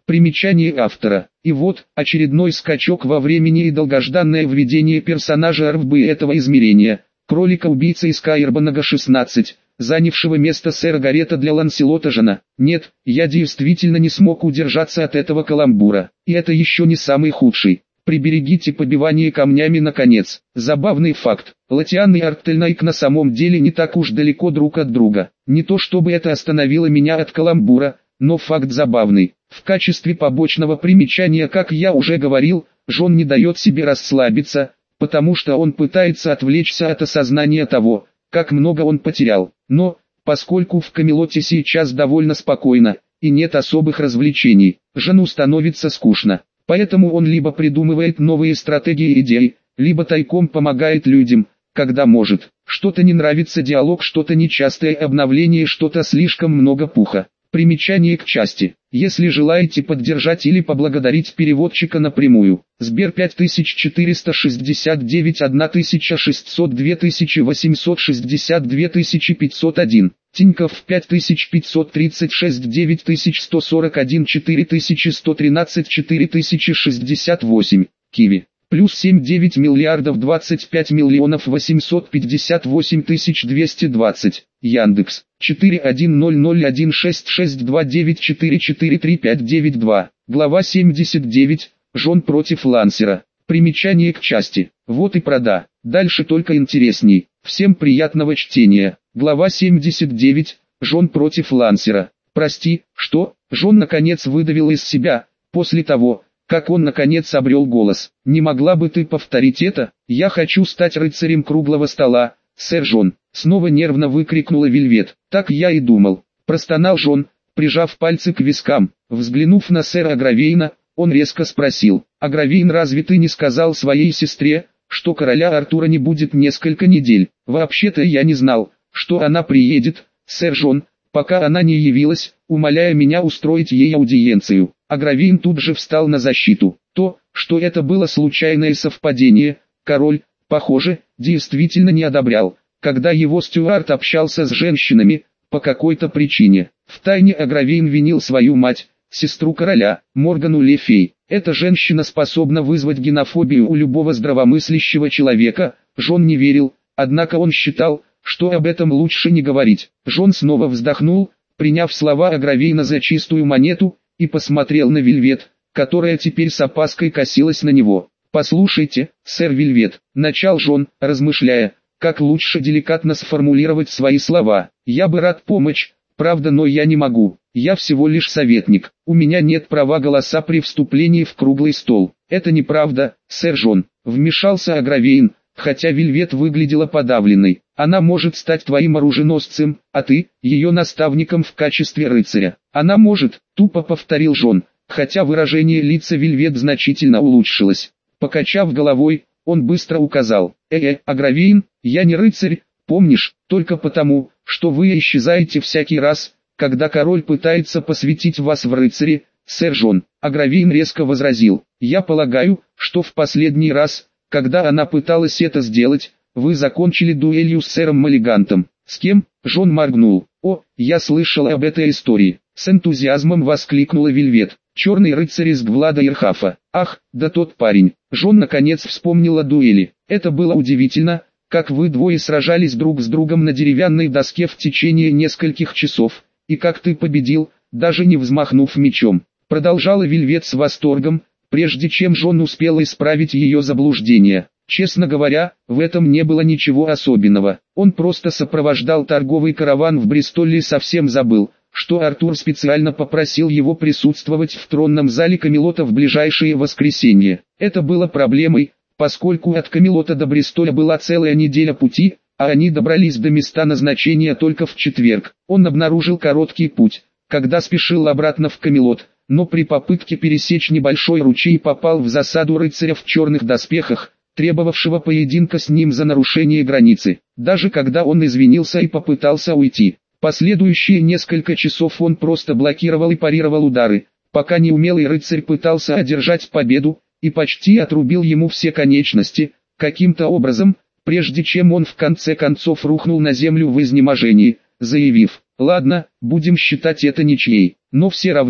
Примечание автора. И вот, очередной скачок во времени и долгожданное введение персонажа эр эф бэ этого измерения, кролика-убийцы из Каирбанага шестнадцать, занявшего место сэра Гарета для Ланселота Жана. Нет, я действительно не смог удержаться от этого каламбура. И это еще не самый худший. Приберегите побивание камнями наконец. Забавный факт. Латиан и Арктельнайк на самом деле не так уж далеко друг от друга. Не то чтобы это остановило меня от каламбура, но факт забавный. В качестве побочного примечания, как я уже говорил, Жон не дает себе расслабиться, потому что он пытается отвлечься от осознания того, как много он потерял. Но, поскольку в Камелоте сейчас довольно спокойно, и нет особых развлечений, Жону становится скучно. Поэтому он либо придумывает новые стратегии и идеи, либо тайком помогает людям, когда может. Что-то не нравится диалог, что-то нечастое обновление, что-то слишком много пуха. Примечание к части. Если желаете поддержать или поблагодарить переводчика напрямую, Сбер пять тысяч четыреста шестьдесят девять тысяча шестьсот два тысячи восемьсот шестьдесят два тысячи пятьсот один, Тинькофф пять тысяч пятьсот тридцать шесть девять тысяч сто сорок один четыре тысячи сто тринадцать четыре тысячи шестьдесят восемь, Киви. Плюс семь девять миллиардов двадцать пять миллионов восемьсот пятьдесят восемь тысяч двести двадцать. Яндекс. четыре один ноль ноль один шесть шесть два девять четыре четыре три пять девять два. Глава семьдесят девять. Жон против Лансера. Примечание к части. Вот и прода. Дальше только интересней. Всем приятного чтения. Глава семьдесят девять. Жон против Лансера. Прости, что? Жон наконец выдавил из себя, после того, как он наконец обрел голос. Не могла бы ты повторить это? Я хочу стать рыцарем круглого стола, сэр Жон. Снова нервно выкрикнула Вельвет. Так я и думал. Простонал Жон, прижав пальцы к вискам. Взглянув на сэра Агравейна, он резко спросил. Агравейн, разве ты не сказал своей сестре, что короля Артура не будет несколько недель? Вообще-то я не знал, что она приедет, сэр Жон, пока она не явилась, умоляя меня устроить ей аудиенцию. Агравейн тут же встал на защиту. То, что это было случайное совпадение, король, похоже, действительно не одобрял, когда его Стюарт общался с женщинами, по какой-то причине. Втайне Агравейн винил свою мать, сестру короля, Моргану Le Fay. Эта женщина способна вызвать генофобию у любого здравомыслящего человека. Жон не верил, однако он считал, что об этом лучше не говорить. Жон снова вздохнул, приняв слова Агравейна за чистую монету, и посмотрел на Вельвет, которая теперь с опаской косилась на него. «Послушайте, сэр Вельвет», — начал Жон, размышляя, как лучше деликатно сформулировать свои слова. «Я бы рад помочь, правда, но я не могу. Я всего лишь советник. У меня нет права голоса при вступлении в круглый стол». «Это неправда, сэр Жон», — вмешался Агравейн, хотя Вельвет выглядела подавленной. «Она может стать твоим оруженосцем, а ты — ее наставником в качестве рыцаря». «Она может», — тупо повторил Жон, хотя выражение лица Вельвет значительно улучшилось. Покачав головой, он быстро указал. «Э-э, Агравейн, я не рыцарь, помнишь, только потому, что вы исчезаете всякий раз, когда король пытается посвятить вас в рыцари, сэр Жон». Агравейн резко возразил. «Я полагаю, что в последний раз, когда она пыталась это сделать, вы закончили дуэлью с сэром Маллигантом». «С кем?» — Жон моргнул. «О, я слышал об этой истории», — с энтузиазмом воскликнула Вельвет. «Черный рыцарь из Гвлада Ирхафа. Ах, да тот парень». Жон наконец вспомнил о дуэли. «Это было удивительно, как вы двое сражались друг с другом на деревянной доске в течение нескольких часов, и как ты победил, даже не взмахнув мечом». Продолжала Вельвет с восторгом, прежде чем Жон успел исправить ее заблуждение. Честно говоря, в этом не было ничего особенного. Он просто сопровождал торговый караван в Бристоле и совсем забыл, что Артур специально попросил его присутствовать в тронном зале Камелота в ближайшее воскресенье. Это было проблемой, поскольку от Камелота до Бристоля была целая неделя пути, а они добрались до места назначения только в четверг. Он обнаружил короткий путь, когда спешил обратно в Камелот, но при попытке пересечь небольшой ручей попал в засаду рыцаря в черных доспехах, требовавшего поединка с ним за нарушение границы. Даже когда он извинился и попытался уйти, последующие несколько часов он просто блокировал и парировал удары, пока неумелый рыцарь пытался одержать победу, и почти отрубил ему все конечности, каким-то образом, прежде чем он в конце концов рухнул на землю в изнеможении, заявив: «Ладно, будем считать это ничьей, но все равно,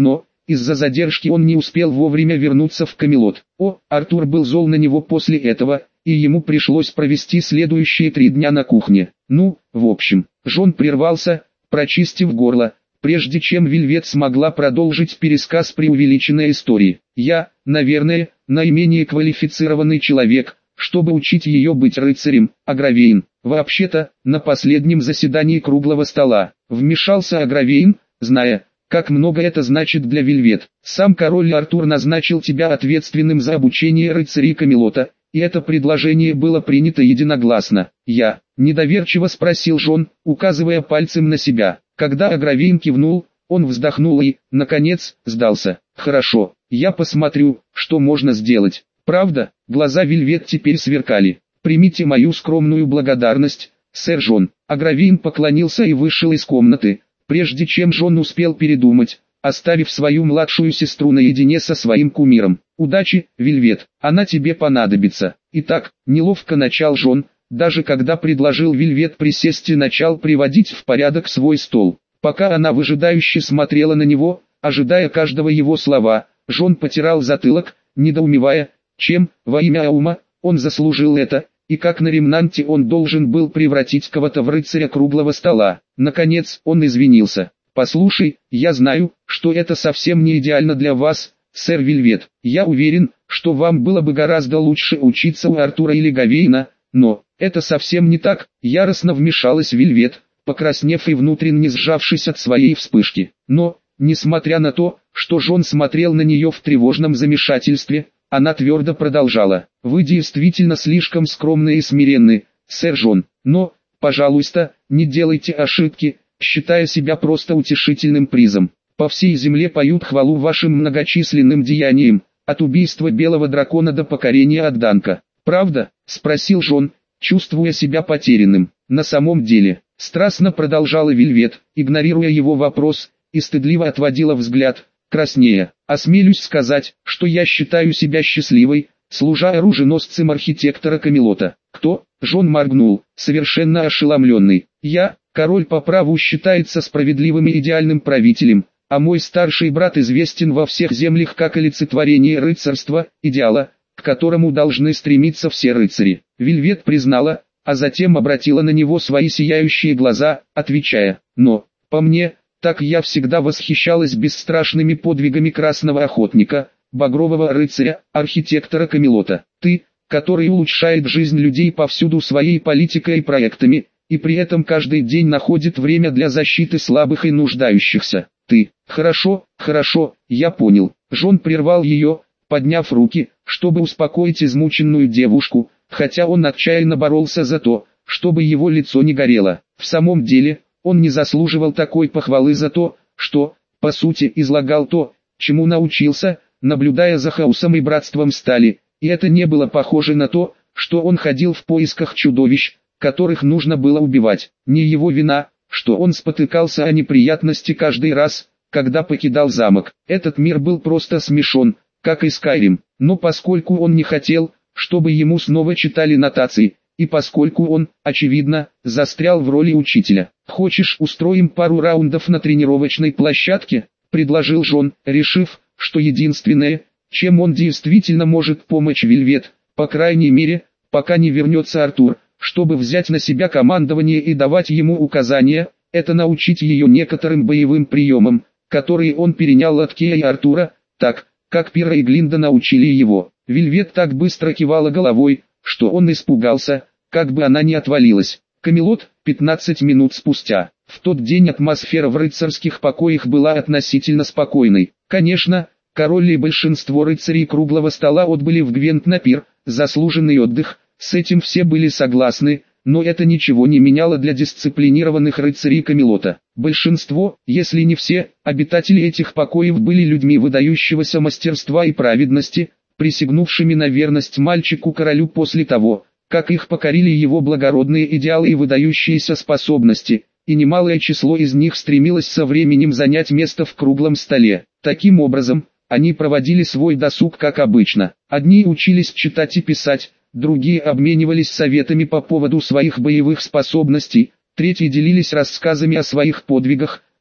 из-за задержки он не успел вовремя вернуться в Камелот. О, Артур был зол на него после этого, и ему пришлось провести следующие три дня на кухне. Ну, в общем, Джон прервался, прочистив горло, прежде чем Вельвет смогла продолжить пересказ преувеличенной истории. «Я, наверное, наименее квалифицированный человек, чтобы учить ее быть рыцарем, Агравейн. Вообще-то, на последнем заседании круглого стола вмешался Агравейн, зная, как много это значит для Вельвет. Сам король Артур назначил тебя ответственным за обучение рыцарей Камелота, и это предложение было принято единогласно. Я, недоверчиво спросил Джон, указывая пальцем на себя. Когда Агравейн кивнул, он вздохнул и, наконец, сдался. Хорошо, я посмотрю, что можно сделать. Правда, глаза Вельвет теперь сверкали. Примите мою скромную благодарность, сэр Джон. Агравейн поклонился и вышел из комнаты, прежде чем Джон успел передумать, оставив свою младшую сестру наедине со своим кумиром. «Удачи, Вельвет, она тебе понадобится». Итак, неловко начал Джон, даже когда предложил Вельвет присесть и начал приводить в порядок свой стол. Пока она выжидающе смотрела на него, ожидая каждого его слова, Джон потирал затылок, недоумевая, чем, во имя Аума, он заслужил это, и как на ремнанте он должен был превратить кого-то в рыцаря круглого стола. Наконец, он извинился. «Послушай, я знаю, что это совсем не идеально для вас, сэр Вельвет. Я уверен, что вам было бы гораздо лучше учиться у Артура или Гавейна, но это совсем не так», — яростно вмешалась Вельвет, покраснев и внутренне сжавшись от своей вспышки. Но, несмотря на то, что Джон смотрел на нее в тревожном замешательстве, она твердо продолжала. «Вы действительно слишком скромны и смиренны, сэр Джон, но, пожалуйста, не делайте ошибки, считая себя просто утешительным призом. По всей земле поют хвалу вашим многочисленным деяниям, от убийства белого дракона до покорения Адданка. Правда?» — спросил Джон, чувствуя себя потерянным. «На самом деле», — страстно продолжала Вельвет, игнорируя его вопрос, и стыдливо отводила взгляд, краснея. «Осмелюсь сказать, что я считаю себя счастливой, служа оруженосцем архитектора Камелота». «Кто?» — Джон моргнул, совершенно ошеломленный. «Я, король по праву считается справедливым и идеальным правителем, а мой старший брат известен во всех землях как олицетворение рыцарства, идеала, к которому должны стремиться все рыцари». Вельвет признала, а затем обратила на него свои сияющие глаза, отвечая: «Но, по мне, так я всегда восхищалась бесстрашными подвигами Красного Охотника, Багрового Рыцаря, архитектора Камелота. Ты, который улучшает жизнь людей повсюду своей политикой и проектами, и при этом каждый день находит время для защиты слабых и нуждающихся. Ты, хорошо, хорошо, я понял». Джон прервал ее, подняв руки, чтобы успокоить измученную девушку, хотя он отчаянно боролся за то, чтобы его лицо не горело. В самом деле, он не заслуживал такой похвалы за то, что, по сути, излагал то, чему научился, наблюдая за хаосом и братством стали, и это не было похоже на то, что он ходил в поисках чудовищ, которых нужно было убивать. Не его вина, что он спотыкался о неприятности каждый раз, когда покидал замок. Этот мир был просто смешон, как и Скайрим, но поскольку он не хотел, чтобы ему снова читали нотации, и поскольку он, очевидно, застрял в роли учителя. «Хочешь, устроим пару раундов на тренировочной площадке?» — предложил Джон, решив, что единственное, чем он действительно может помочь Вельвет, по крайней мере, пока не вернется Артур, чтобы взять на себя командование и давать ему указания, это научить ее некоторым боевым приемам, которые он перенял от Кея и Артура, так, как Пира и Глинда научили его. Вельвет так быстро кивала головой, что он испугался, как бы она не отвалилась. Камелот, пятнадцать минут спустя. В тот день атмосфера в рыцарских покоях была относительно спокойной. Конечно, король и большинство рыцарей круглого стола отбыли в Гвент на пир, заслуженный отдых, с этим все были согласны, но это ничего не меняло для дисциплинированных рыцарей Камелота. Большинство, если не все, обитатели этих покоев были людьми выдающегося мастерства и праведности, присягнувшими на верность мальчику-королю после того, как их покорили его благородные идеалы и выдающиеся способности, и немалое число из них стремилось со временем занять место в круглом столе. Таким образом, они проводили свой досуг как обычно. Одни учились читать и писать, другие обменивались советами по поводу своих боевых способностей, третьи делились рассказами о своих подвигах,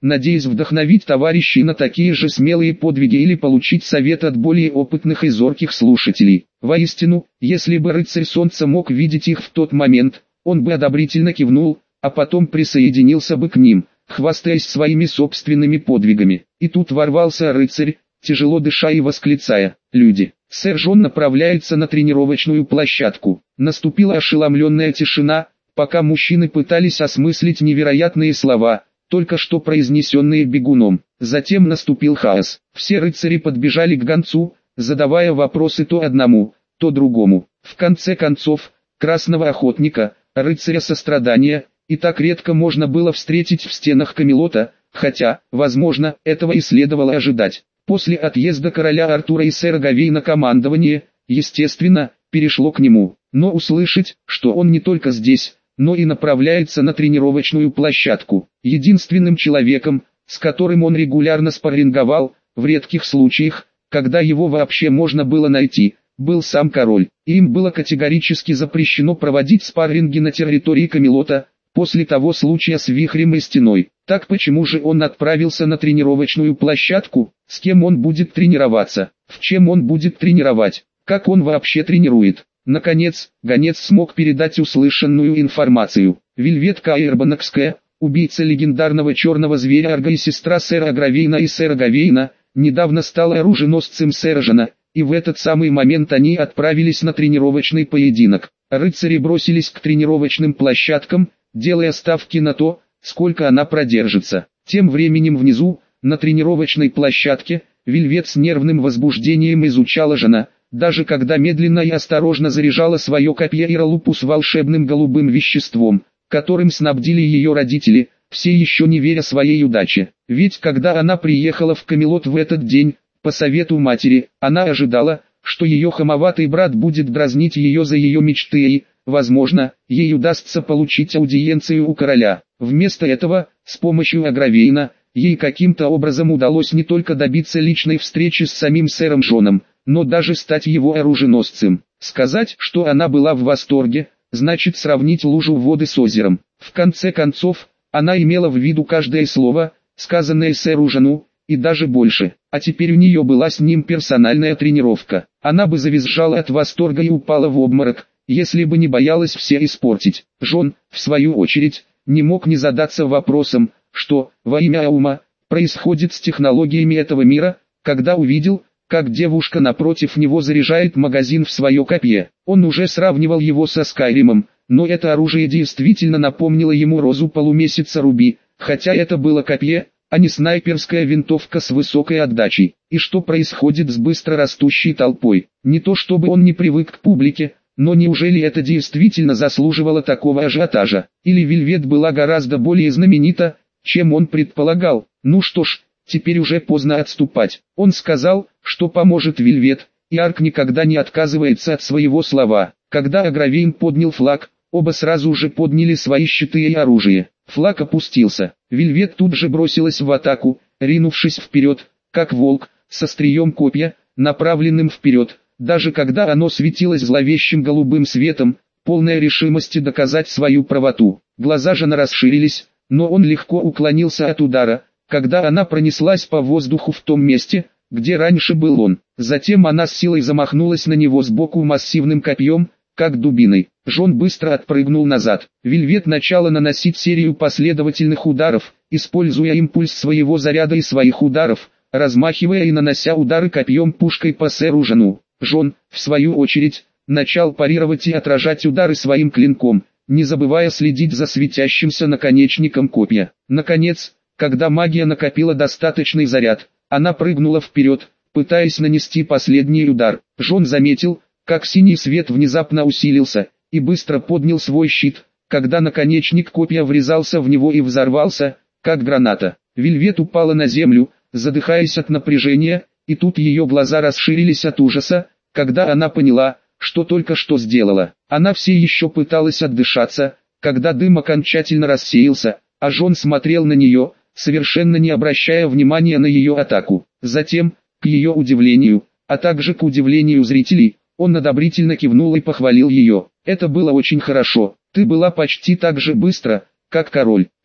надеясь вдохновить товарищей на такие же смелые подвиги или получить совет от более опытных и зорких слушателей. Воистину, если бы рыцарь солнца мог видеть их в тот момент, он бы одобрительно кивнул, а потом присоединился бы к ним, хвастаясь своими собственными подвигами. И тут ворвался рыцарь, тяжело дыша и восклицая: «Люди, сэр Джон направляется на тренировочную площадку». Наступила ошеломленная тишина, пока мужчины пытались осмыслить невероятные слова, только что произнесенные бегуном. Затем наступил хаос. Все рыцари подбежали к гонцу, задавая вопросы то одному, то другому. В конце концов, красного охотника, рыцаря сострадания, и так редко можно было встретить в стенах Камелота, хотя, возможно, этого и следовало ожидать. После отъезда короля Артура и сэра Гавейна командование, естественно, перешло к нему. Но услышать, что он не только здесь, но и направляется на тренировочную площадку, единственным человеком, с которым он регулярно спарринговал, в редких случаях, когда его вообще можно было найти, был сам король. И им было категорически запрещено проводить спарринги на территории Камелота, после того случая с вихрем и стеной. Так почему же он отправился на тренировочную площадку? С кем он будет тренироваться? В чем он будет тренировать? Как он вообще тренирует? Наконец, гонец смог передать услышанную информацию. Вельветка Айрбанокская, убийца легендарного черного зверя Арга и сестра сэра Гравейна и сэра Гавейна, недавно стала оруженосцем сэра Жана, и в этот самый момент они отправились на тренировочный поединок. Рыцари бросились к тренировочным площадкам, делая ставки на то, сколько она продержится. Тем временем внизу, на тренировочной площадке, Вельвет с нервным возбуждением изучала Жана, даже когда медленно и осторожно заряжала свое копье Иралупу с волшебным голубым веществом, которым снабдили ее родители, все еще не веря своей удаче. Ведь когда она приехала в Камелот в этот день, по совету матери, она ожидала, что ее хамоватый брат будет дразнить ее за ее мечты и, возможно, ей удастся получить аудиенцию у короля. Вместо этого, с помощью Агравейна, ей каким-то образом удалось не только добиться личной встречи с самим сэром Джоном, но даже стать его оруженосцем. Сказать, что она была в восторге, значит сравнить лужу воды с озером. В конце концов, она имела в виду каждое слово, сказанное сэру Жону, и даже больше. А теперь у нее была с ним персональная тренировка. Она бы завизжала от восторга и упала в обморок, если бы не боялась все испортить. Джон, в свою очередь, не мог не задаться вопросом, что, во имя Аума, происходит с технологиями этого мира, когда увидел, как девушка напротив него заряжает магазин в свое копье. Он уже сравнивал его со Скайримом, но это оружие действительно напомнило ему розу полумесяца Руби, хотя это было копье, а не снайперская винтовка с высокой отдачей. И что происходит с быстро растущей толпой? Не то чтобы он не привык к публике, но неужели это действительно заслуживало такого ажиотажа? Или Вельвет была гораздо более знаменита, чем он предполагал? Ну что ж, теперь уже поздно отступать. Он сказал, что поможет Вельвет, и Арк никогда не отказывается от своего слова. Когда Агравейн поднял флаг, оба сразу же подняли свои щиты и оружие. Флаг опустился. Вельвет тут же бросилась в атаку, ринувшись вперед, как волк, с острием копья, направленным вперед, даже когда оно светилось зловещим голубым светом, полная решимости доказать свою правоту. Глаза Жана расширились, но он легко уклонился от удара, когда она пронеслась по воздуху в том месте, где раньше был он. Затем она с силой замахнулась на него сбоку массивным копьем, как дубиной. Джон быстро отпрыгнул назад. Вельвет начала наносить серию последовательных ударов, используя импульс своего заряда и своих ударов, размахивая и нанося удары копьем-пушкой по сэру Жону. Джон, в свою очередь, начал парировать и отражать удары своим клинком, не забывая следить за светящимся наконечником копья. Наконец, когда магия накопила достаточный заряд, она прыгнула вперед, пытаясь нанести последний удар. Джон заметил, как синий свет внезапно усилился, и быстро поднял свой щит, когда наконечник копья врезался в него и взорвался, как граната. Вельвет упала на землю, задыхаясь от напряжения, и тут ее глаза расширились от ужаса, когда она поняла, что только что сделала. Она все еще пыталась отдышаться, когда дым окончательно рассеялся, а Джон смотрел на нее, совершенно не обращая внимания на ее атаку. Затем, к ее удивлению, а также к удивлению зрителей, он одобрительно кивнул и похвалил ее. «Это было очень хорошо, ты была почти так же быстро, как король». «Я,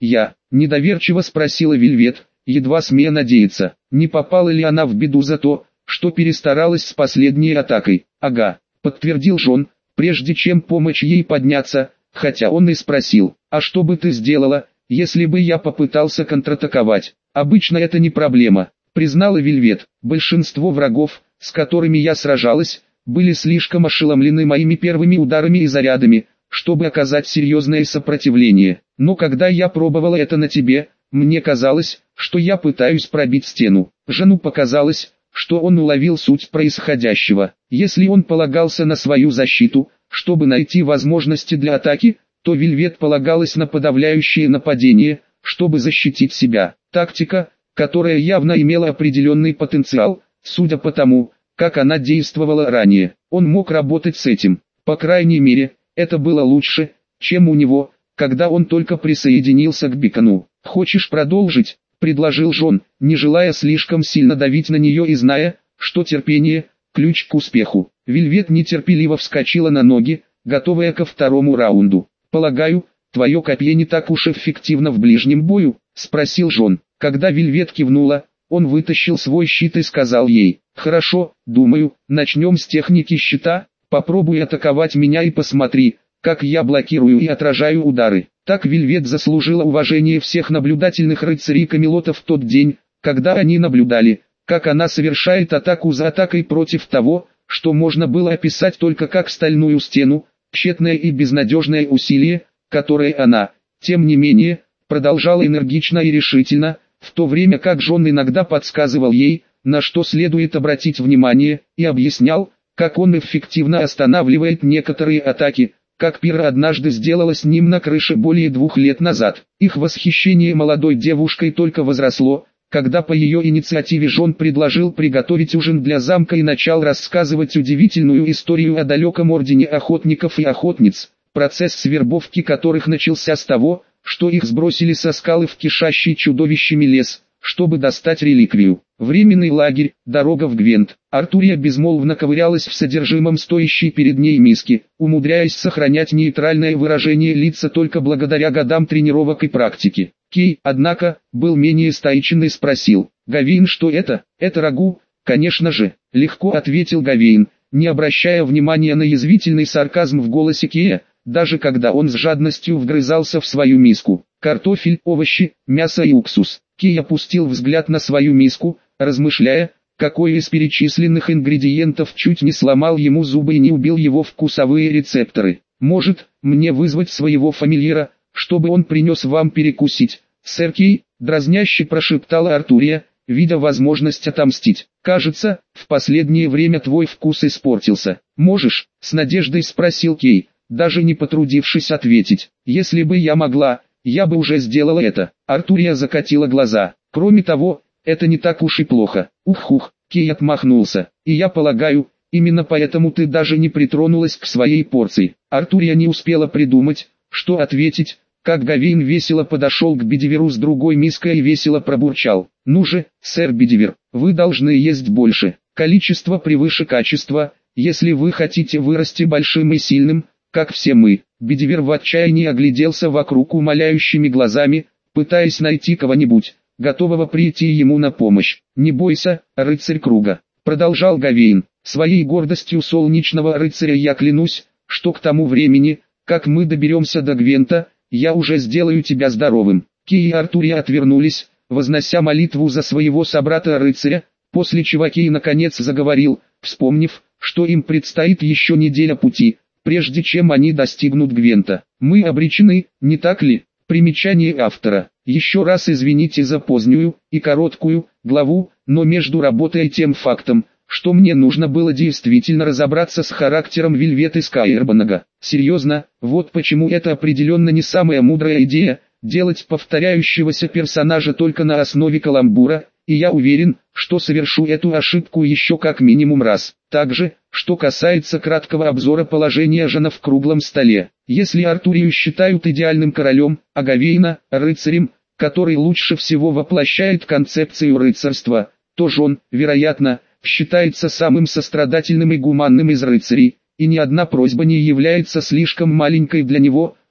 Недоверчиво спросила Вельвет, едва смея надеяться, не попала ли она в беду за то, что перестаралась с последней атакой. Ага, подтвердил Джон, прежде чем помочь ей подняться, хотя он и спросил, а что бы ты сделала, если бы я попытался контратаковать? Обычно это не проблема, признала Вельвет. Большинство врагов, с которыми я сражалась, были слишком ошеломлены моими первыми ударами и зарядами, чтобы оказать серьезное сопротивление. Но когда я пробовала это на тебе, мне казалось, что я пытаюсь пробить стену. Жену показалось, что он уловил суть происходящего. Если он полагался на свою защиту, чтобы найти возможности для атаки, то Вельвет полагалась на подавляющее нападение, чтобы защитить себя. Тактика, которая явно имела определенный потенциал, судя по тому, как она действовала ранее. Он мог работать с этим. По крайней мере, это было лучше, чем у него, когда он только присоединился к Бикону. «Хочешь продолжить?» – предложил Джон, не желая слишком сильно давить на нее и зная, что терпение – ключ к успеху. Вельвет нетерпеливо вскочила на ноги, готовая ко второму раунду. «Полагаю, твое копье не так уж эффективно в ближнем бою?» – спросил Джон. Когда Вельвет кивнула, он вытащил свой щит и сказал ей, «Хорошо, думаю, начнем с техники щита, попробуй атаковать меня и посмотри, как я блокирую и отражаю удары». Так Вельвет заслужила уважение всех наблюдательных рыцарей Камелота в тот день, когда они наблюдали, как она совершает атаку за атакой против того, что можно было описать только как стальную стену, тщетное и безнадежное усилие, которое она, тем не менее, продолжала энергично и решительно, в то время как Джон иногда подсказывал ей, на что следует обратить внимание, и объяснял, как он эффективно останавливает некоторые атаки, как Пира однажды сделала с ним на крыше более двух лет назад. Их восхищение молодой девушкой только возросло, когда по ее инициативе Джон предложил приготовить ужин для замка и начал рассказывать удивительную историю о далеком ордене охотников и охотниц, процесс вербовки которых начался с того, что их сбросили со скалы в кишащий чудовищами лес, чтобы достать реликвию. Временный лагерь, дорога в Гвент. Артурия безмолвно ковырялась в содержимом стоящей перед ней миски, умудряясь сохранять нейтральное выражение лица только благодаря годам тренировок и практики. Кей, однако, был менее стоичен и спросил, «Гавейн, что это?» «Это рагу, конечно же», — легко ответил Гавейн, не обращая внимания на язвительный сарказм в голосе Кея, даже когда он с жадностью вгрызался в свою миску. «Картофель, овощи, мясо и уксус». Кей опустил взгляд на свою миску, размышляя, какой из перечисленных ингредиентов чуть не сломал ему зубы и не убил его вкусовые рецепторы. «Может, мне вызвать своего фамильяра, чтобы он принес вам перекусить?» «Сэр Кей», — дразняще прошептала Артурия, видя возможность отомстить. «Кажется, в последнее время твой вкус испортился. Можешь?» — с надеждой спросил Кей, даже не потрудившись ответить. «Если бы я могла, я бы уже сделала это». Артурия закатила глаза. «Кроме того, это не так уж и плохо». «Ух-ух», Кей отмахнулся. «И я полагаю, именно поэтому ты даже не притронулась к своей порции». Артурия не успела придумать, что ответить, как Гавейн весело подошел к Бедиверу с другой миской и весело пробурчал. «Ну же, сэр Бедивер, вы должны есть больше. Количество превыше качества, если вы хотите вырасти большим и сильным, как все мы». Бедивер в отчаянии огляделся вокруг умоляющими глазами, пытаясь найти кого-нибудь, готового прийти ему на помощь. «Не бойся, рыцарь круга», — продолжал Гавейн. «Своей гордостью солнечного рыцаря я клянусь, что к тому времени, как мы доберемся до Гвента, я уже сделаю тебя здоровым». Кей и Артурия отвернулись, вознося молитву за своего собрата-рыцаря, после чего Кей наконец заговорил, вспомнив, что им предстоит еще неделя пути, прежде чем они достигнут Гвента. «Мы обречены, не так ли?» Примечание автора. Еще раз извините за позднюю и короткую главу, но между работой и тем фактом, что мне нужно было действительно разобраться с характером Вельветы Скайербанага. Серьезно, вот почему это определенно не самая мудрая идея, делать повторяющегося персонажа только на основе каламбура, и я уверен, что совершу эту ошибку еще как минимум раз. Также, что касается краткого обзора положения Жана в круглом столе. Если Артурию считают идеальным королем, а Гавейна – рыцарем, который лучше всего воплощает концепцию рыцарства, то Жон, вероятно, считается самым сострадательным и гуманным из рыцарей, и ни одна просьба не является слишком маленькой для него,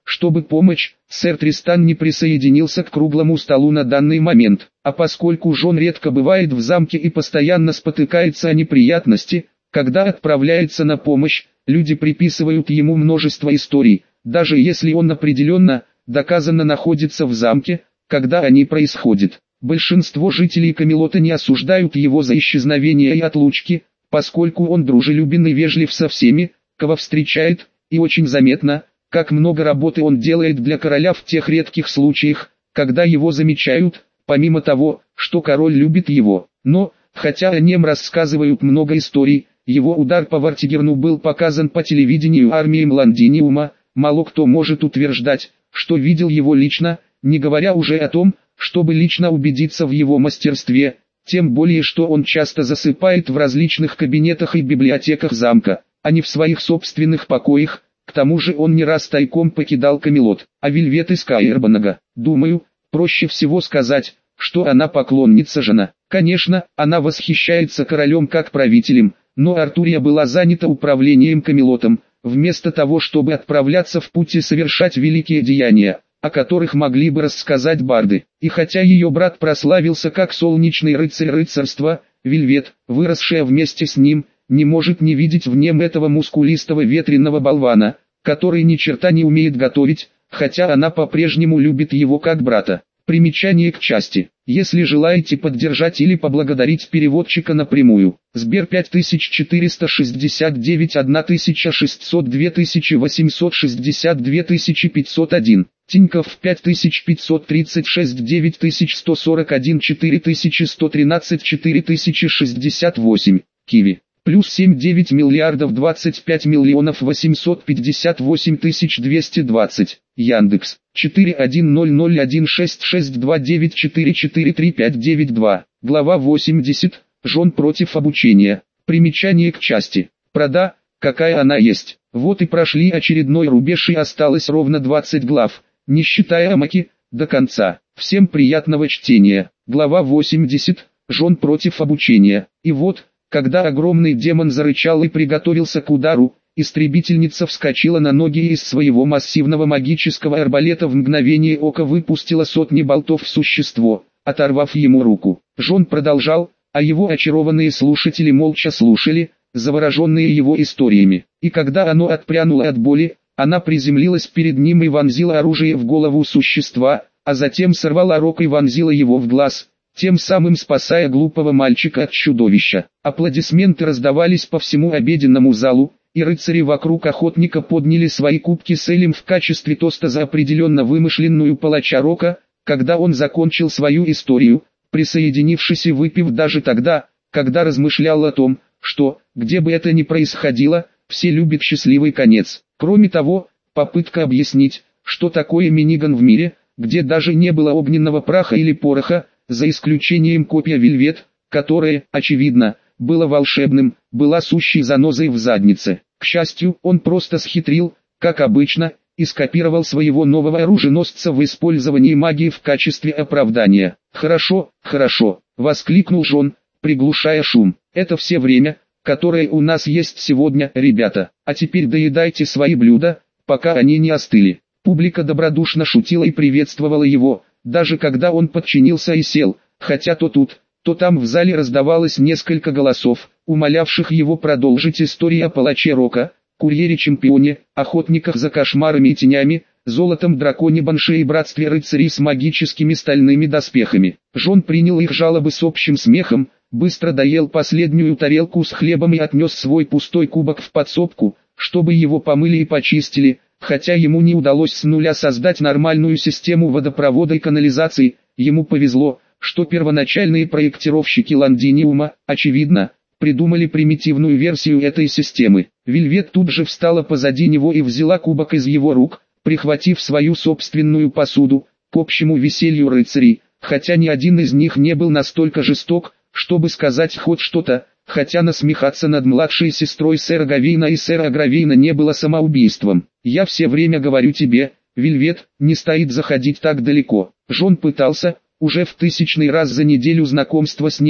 чтобы помочь, сэр Тристан не присоединился к круглому столу на данный момент, а поскольку Джон редко бывает в замке и постоянно спотыкается о неприятности, когда отправляется на помощь, люди приписывают ему множество историй, даже если он определенно, доказанно находится в замке, когда они происходят. Большинство жителей Камелота не осуждают его за исчезновение и отлучки, поскольку он дружелюбен и вежлив со всеми, кого встречает, и очень заметно, как много работы он делает для короля в тех редких случаях, когда его замечают, помимо того, что король любит его. Но, хотя о нем рассказывают много историй, его удар по Вартигерну был показан по телевидению армией Лондиниума, мало кто может утверждать, что видел его лично, не говоря уже о том, чтобы лично убедиться в его мастерстве, тем более что он часто засыпает в различных кабинетах и библиотеках замка, а не в своих собственных покоях. К тому же он не раз тайком покидал Камелот, а Вельвет из Каэрбанага. Думаю, проще всего сказать, что она поклонница жена. Конечно, она восхищается королем как правителем, но Артурия была занята управлением Камелотом, вместо того чтобы отправляться в путь и совершать великие деяния, о которых могли бы рассказать барды. И хотя ее брат прославился как солнечный рыцарь рыцарства, Вельвет, выросшая вместе с ним, не может не видеть в нем этого мускулистого ветреного болвана, который ни черта не умеет готовить, хотя она по-прежнему любит его как брата. Примечание к части. Если желаете поддержать или поблагодарить переводчика напрямую, Сбер пять тысяч четыреста шестьдесят девять тысяча шестьсот два восемьсот шестьдесят два пятьсот один, Тинькофф пять тысяч пятьсот тридцать шесть девять сто сорок один четыре сто тринадцать четыре шестьдесят восемь, Киви. Плюс семь девять миллиардов двадцать пять миллионов восемьсот пятьдесят восемь тысяч двести двадцать. Яндекс. четыре один ноль ноль один шесть шесть два девять четыре четыре три пять девять два. Глава восемьдесят. Жен против обучения. Примечание к части. Прода, какая она есть. Вот и прошли очередной рубеж и осталось ровно двадцать глав, не считая Амаки, до конца. Всем приятного чтения. Глава восемьдесят. Жен против обучения. И вот, когда огромный демон зарычал и приготовился к удару, истребительница вскочила на ноги и из своего массивного магического арбалета в мгновение ока выпустила сотни болтов в существо, оторвав ему руку. Жон продолжал, а его очарованные слушатели молча слушали, завороженные его историями. И когда оно отпрянуло от боли, она приземлилась перед ним и вонзила оружие в голову существа, а затем сорвала рог и вонзила его в глаз, тем самым спасая глупого мальчика от чудовища. Аплодисменты раздавались по всему обеденному залу, и рыцари вокруг охотника подняли свои кубки с элем в качестве тоста за определенно вымышленную палача Рока, когда он закончил свою историю, присоединившись и выпив даже тогда, когда размышлял о том, что, где бы это ни происходило, все любят счастливый конец. Кроме того, попытка объяснить, что такое миниган в мире, где даже не было огненного праха или пороха, за исключением копья Вельвет, которое, очевидно, было волшебным, была сущей занозой в заднице. К счастью, он просто схитрил, как обычно, и скопировал своего нового оруженосца в использовании магии в качестве оправдания. «Хорошо, хорошо», — воскликнул Жон, приглушая шум. «Это все время, которое у нас есть сегодня, ребята, а теперь доедайте свои блюда, пока они не остыли». Публика добродушно шутила и приветствовала его, даже когда он подчинился и сел, хотя то тут, то там в зале раздавалось несколько голосов, умолявших его продолжить историю о палаче Рока, курьере-чемпионе, охотниках за кошмарами и тенями, золотом драконе Банше и братстве рыцарей с магическими стальными доспехами. Жон принял их жалобы с общим смехом, быстро доел последнюю тарелку с хлебом и отнес свой пустой кубок в подсобку, чтобы его помыли и почистили. Хотя ему не удалось с нуля создать нормальную систему водопровода и канализации, ему повезло, что первоначальные проектировщики Лондиниума, очевидно, придумали примитивную версию этой системы. Вельвет тут же встала позади него и взяла кубок из его рук, прихватив свою собственную посуду, к общему веселью рыцарей, хотя ни один из них не был настолько жесток, чтобы сказать хоть что-то, хотя насмехаться над младшей сестрой сэра Гавейна и сэра Агравейна не было самоубийством. «Я все время говорю тебе, Вельвет, не стоит заходить так далеко». Жон пытался, уже в тысячный раз за неделю знакомства с ней,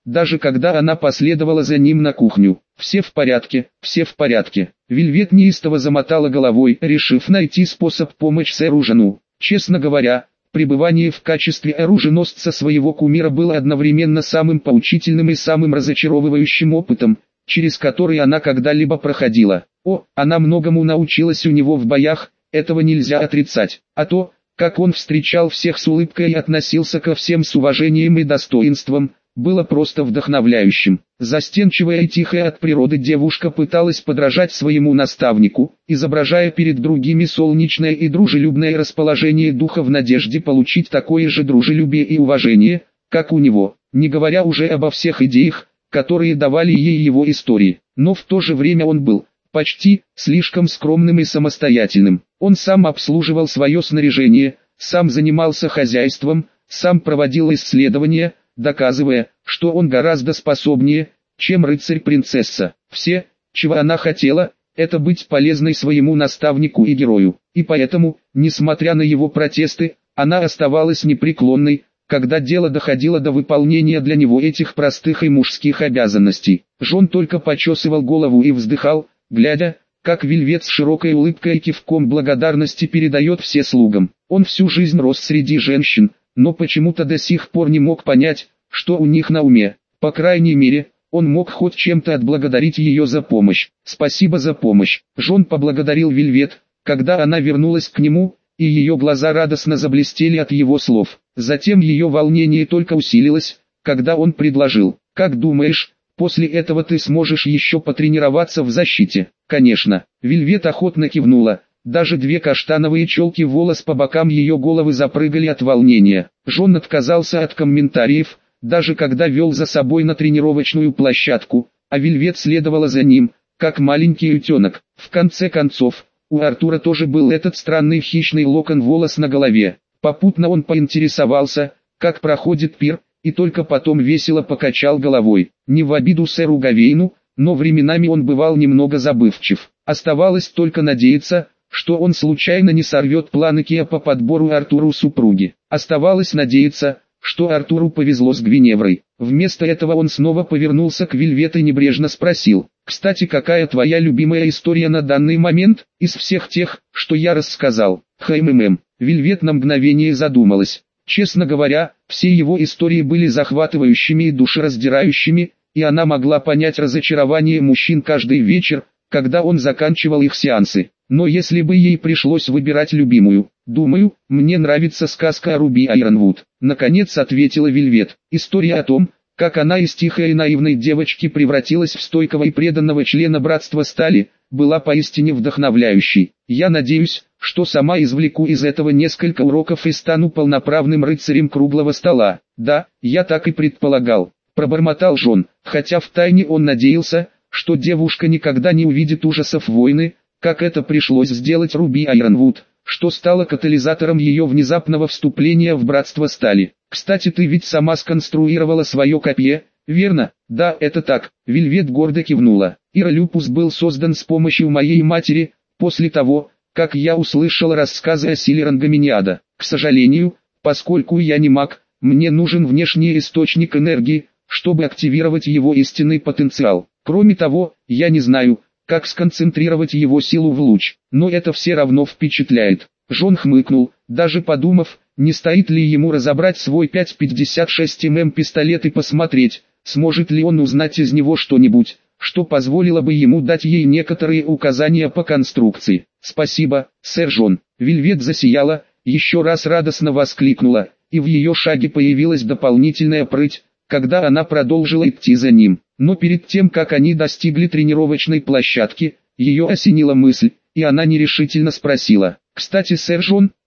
даже когда она последовала за ним на кухню. «Все в порядке, все в порядке». Вельвет неистово замотала головой, решив найти способ помочь сэру Жану. Честно говоря, пребывание в качестве оруженосца своего кумира было одновременно самым поучительным и самым разочаровывающим опытом, через который она когда-либо проходила. О, она многому научилась у него в боях, этого нельзя отрицать. А то, как он встречал всех с улыбкой и относился ко всем с уважением и достоинством, было просто вдохновляющим. Застенчивая и тихая от природы девушка пыталась подражать своему наставнику, изображая перед другими солнечное и дружелюбное расположение духа в надежде получить такое же дружелюбие и уважение, как у него, не говоря уже обо всех идеях, которые давали ей его истории. Но в то же время он был почти слишком скромным и самостоятельным. Он сам обслуживал свое снаряжение, сам занимался хозяйством, сам проводил исследования, доказывая, что он гораздо способнее, чем рыцарь-принцесса. Все, чего она хотела, это быть полезной своему наставнику и герою. И поэтому, несмотря на его протесты, она оставалась непреклонной, когда дело доходило до выполнения для него этих простых и мужских обязанностей. Жон только почесывал голову и вздыхал, глядя, как Вельвет с широкой улыбкой и кивком благодарности передает все слугам. Он всю жизнь рос среди женщин, но почему-то до сих пор не мог понять, что у них на уме. По крайней мере, он мог хоть чем-то отблагодарить ее за помощь. «Спасибо за помощь». Жон поблагодарил Вельвет, когда она вернулась к нему, и ее глаза радостно заблестели от его слов. Затем ее волнение только усилилось, когда он предложил: «Как думаешь, после этого ты сможешь еще потренироваться в защите?» «Конечно». Вельвет охотно кивнула. Даже две каштановые челки волос по бокам ее головы запрыгали от волнения. Жон отказался от комментариев, даже когда вел за собой на тренировочную площадку, а Вельвет следовала за ним, как маленький утенок. В конце концов, у Артура тоже был этот странный хищный локон волос на голове. Попутно он поинтересовался, как проходит пир, и только потом весело покачал головой. Не в обиду сэру Гавейну, но временами он бывал немного забывчив. Оставалось только надеяться, что он случайно не сорвет планы Киа по подбору Артуру супруги. Оставалось надеяться, что Артуру повезло с Гвиневрой. Вместо этого он снова повернулся к Вельвет и небрежно спросил: «Кстати, какая твоя любимая история на данный момент, из всех тех, что я рассказал?» «Хм-хм-хм». Вельвет на мгновение задумалась. Честно говоря, все его истории были захватывающими и душераздирающими, и она могла понять разочарование мужчин каждый вечер, когда он заканчивал их сеансы. Но если бы ей пришлось выбирать любимую, думаю, мне нравится сказка о Руби Айронвуд. Наконец ответила Вельвет. История о том, как она из тихой и наивной девочки превратилась в стойкого и преданного члена Братства Стали, была поистине вдохновляющей. Я надеюсь, что сама извлеку из этого несколько уроков и стану полноправным рыцарем круглого стола. Да, я так и предполагал. Пробормотал Жон, хотя втайне он надеялся, что девушка никогда не увидит ужасов войны, как это пришлось сделать Руби Айронвуд, что стало катализатором ее внезапного вступления в Братство Стали. «Кстати, ты ведь сама сконструировала свое копье, верно?» «Да, это так», — Вельвет гордо кивнула. «Иролюпус был создан с помощью моей матери, после того, как я услышал рассказы о силе Рангоминиада. К сожалению, поскольку я не маг, мне нужен внешний источник энергии, чтобы активировать его истинный потенциал. Кроме того, я не знаю, как сконцентрировать его силу в луч, но это все равно впечатляет». Жон хмыкнул, даже подумав, не стоит ли ему разобрать свой пять пятьдесят шесть миллиметров пистолет и посмотреть, сможет ли он узнать из него что-нибудь, что позволило бы ему дать ей некоторые указания по конструкции. «Спасибо, сэр Жон». Вельвет засияла, еще раз радостно воскликнула, и в ее шаге появилась дополнительная прыть, когда она продолжила идти за ним. Но перед тем, как они достигли тренировочной площадки, ее осенила мысль, и она нерешительно спросила: «Кстати, сэр Жон,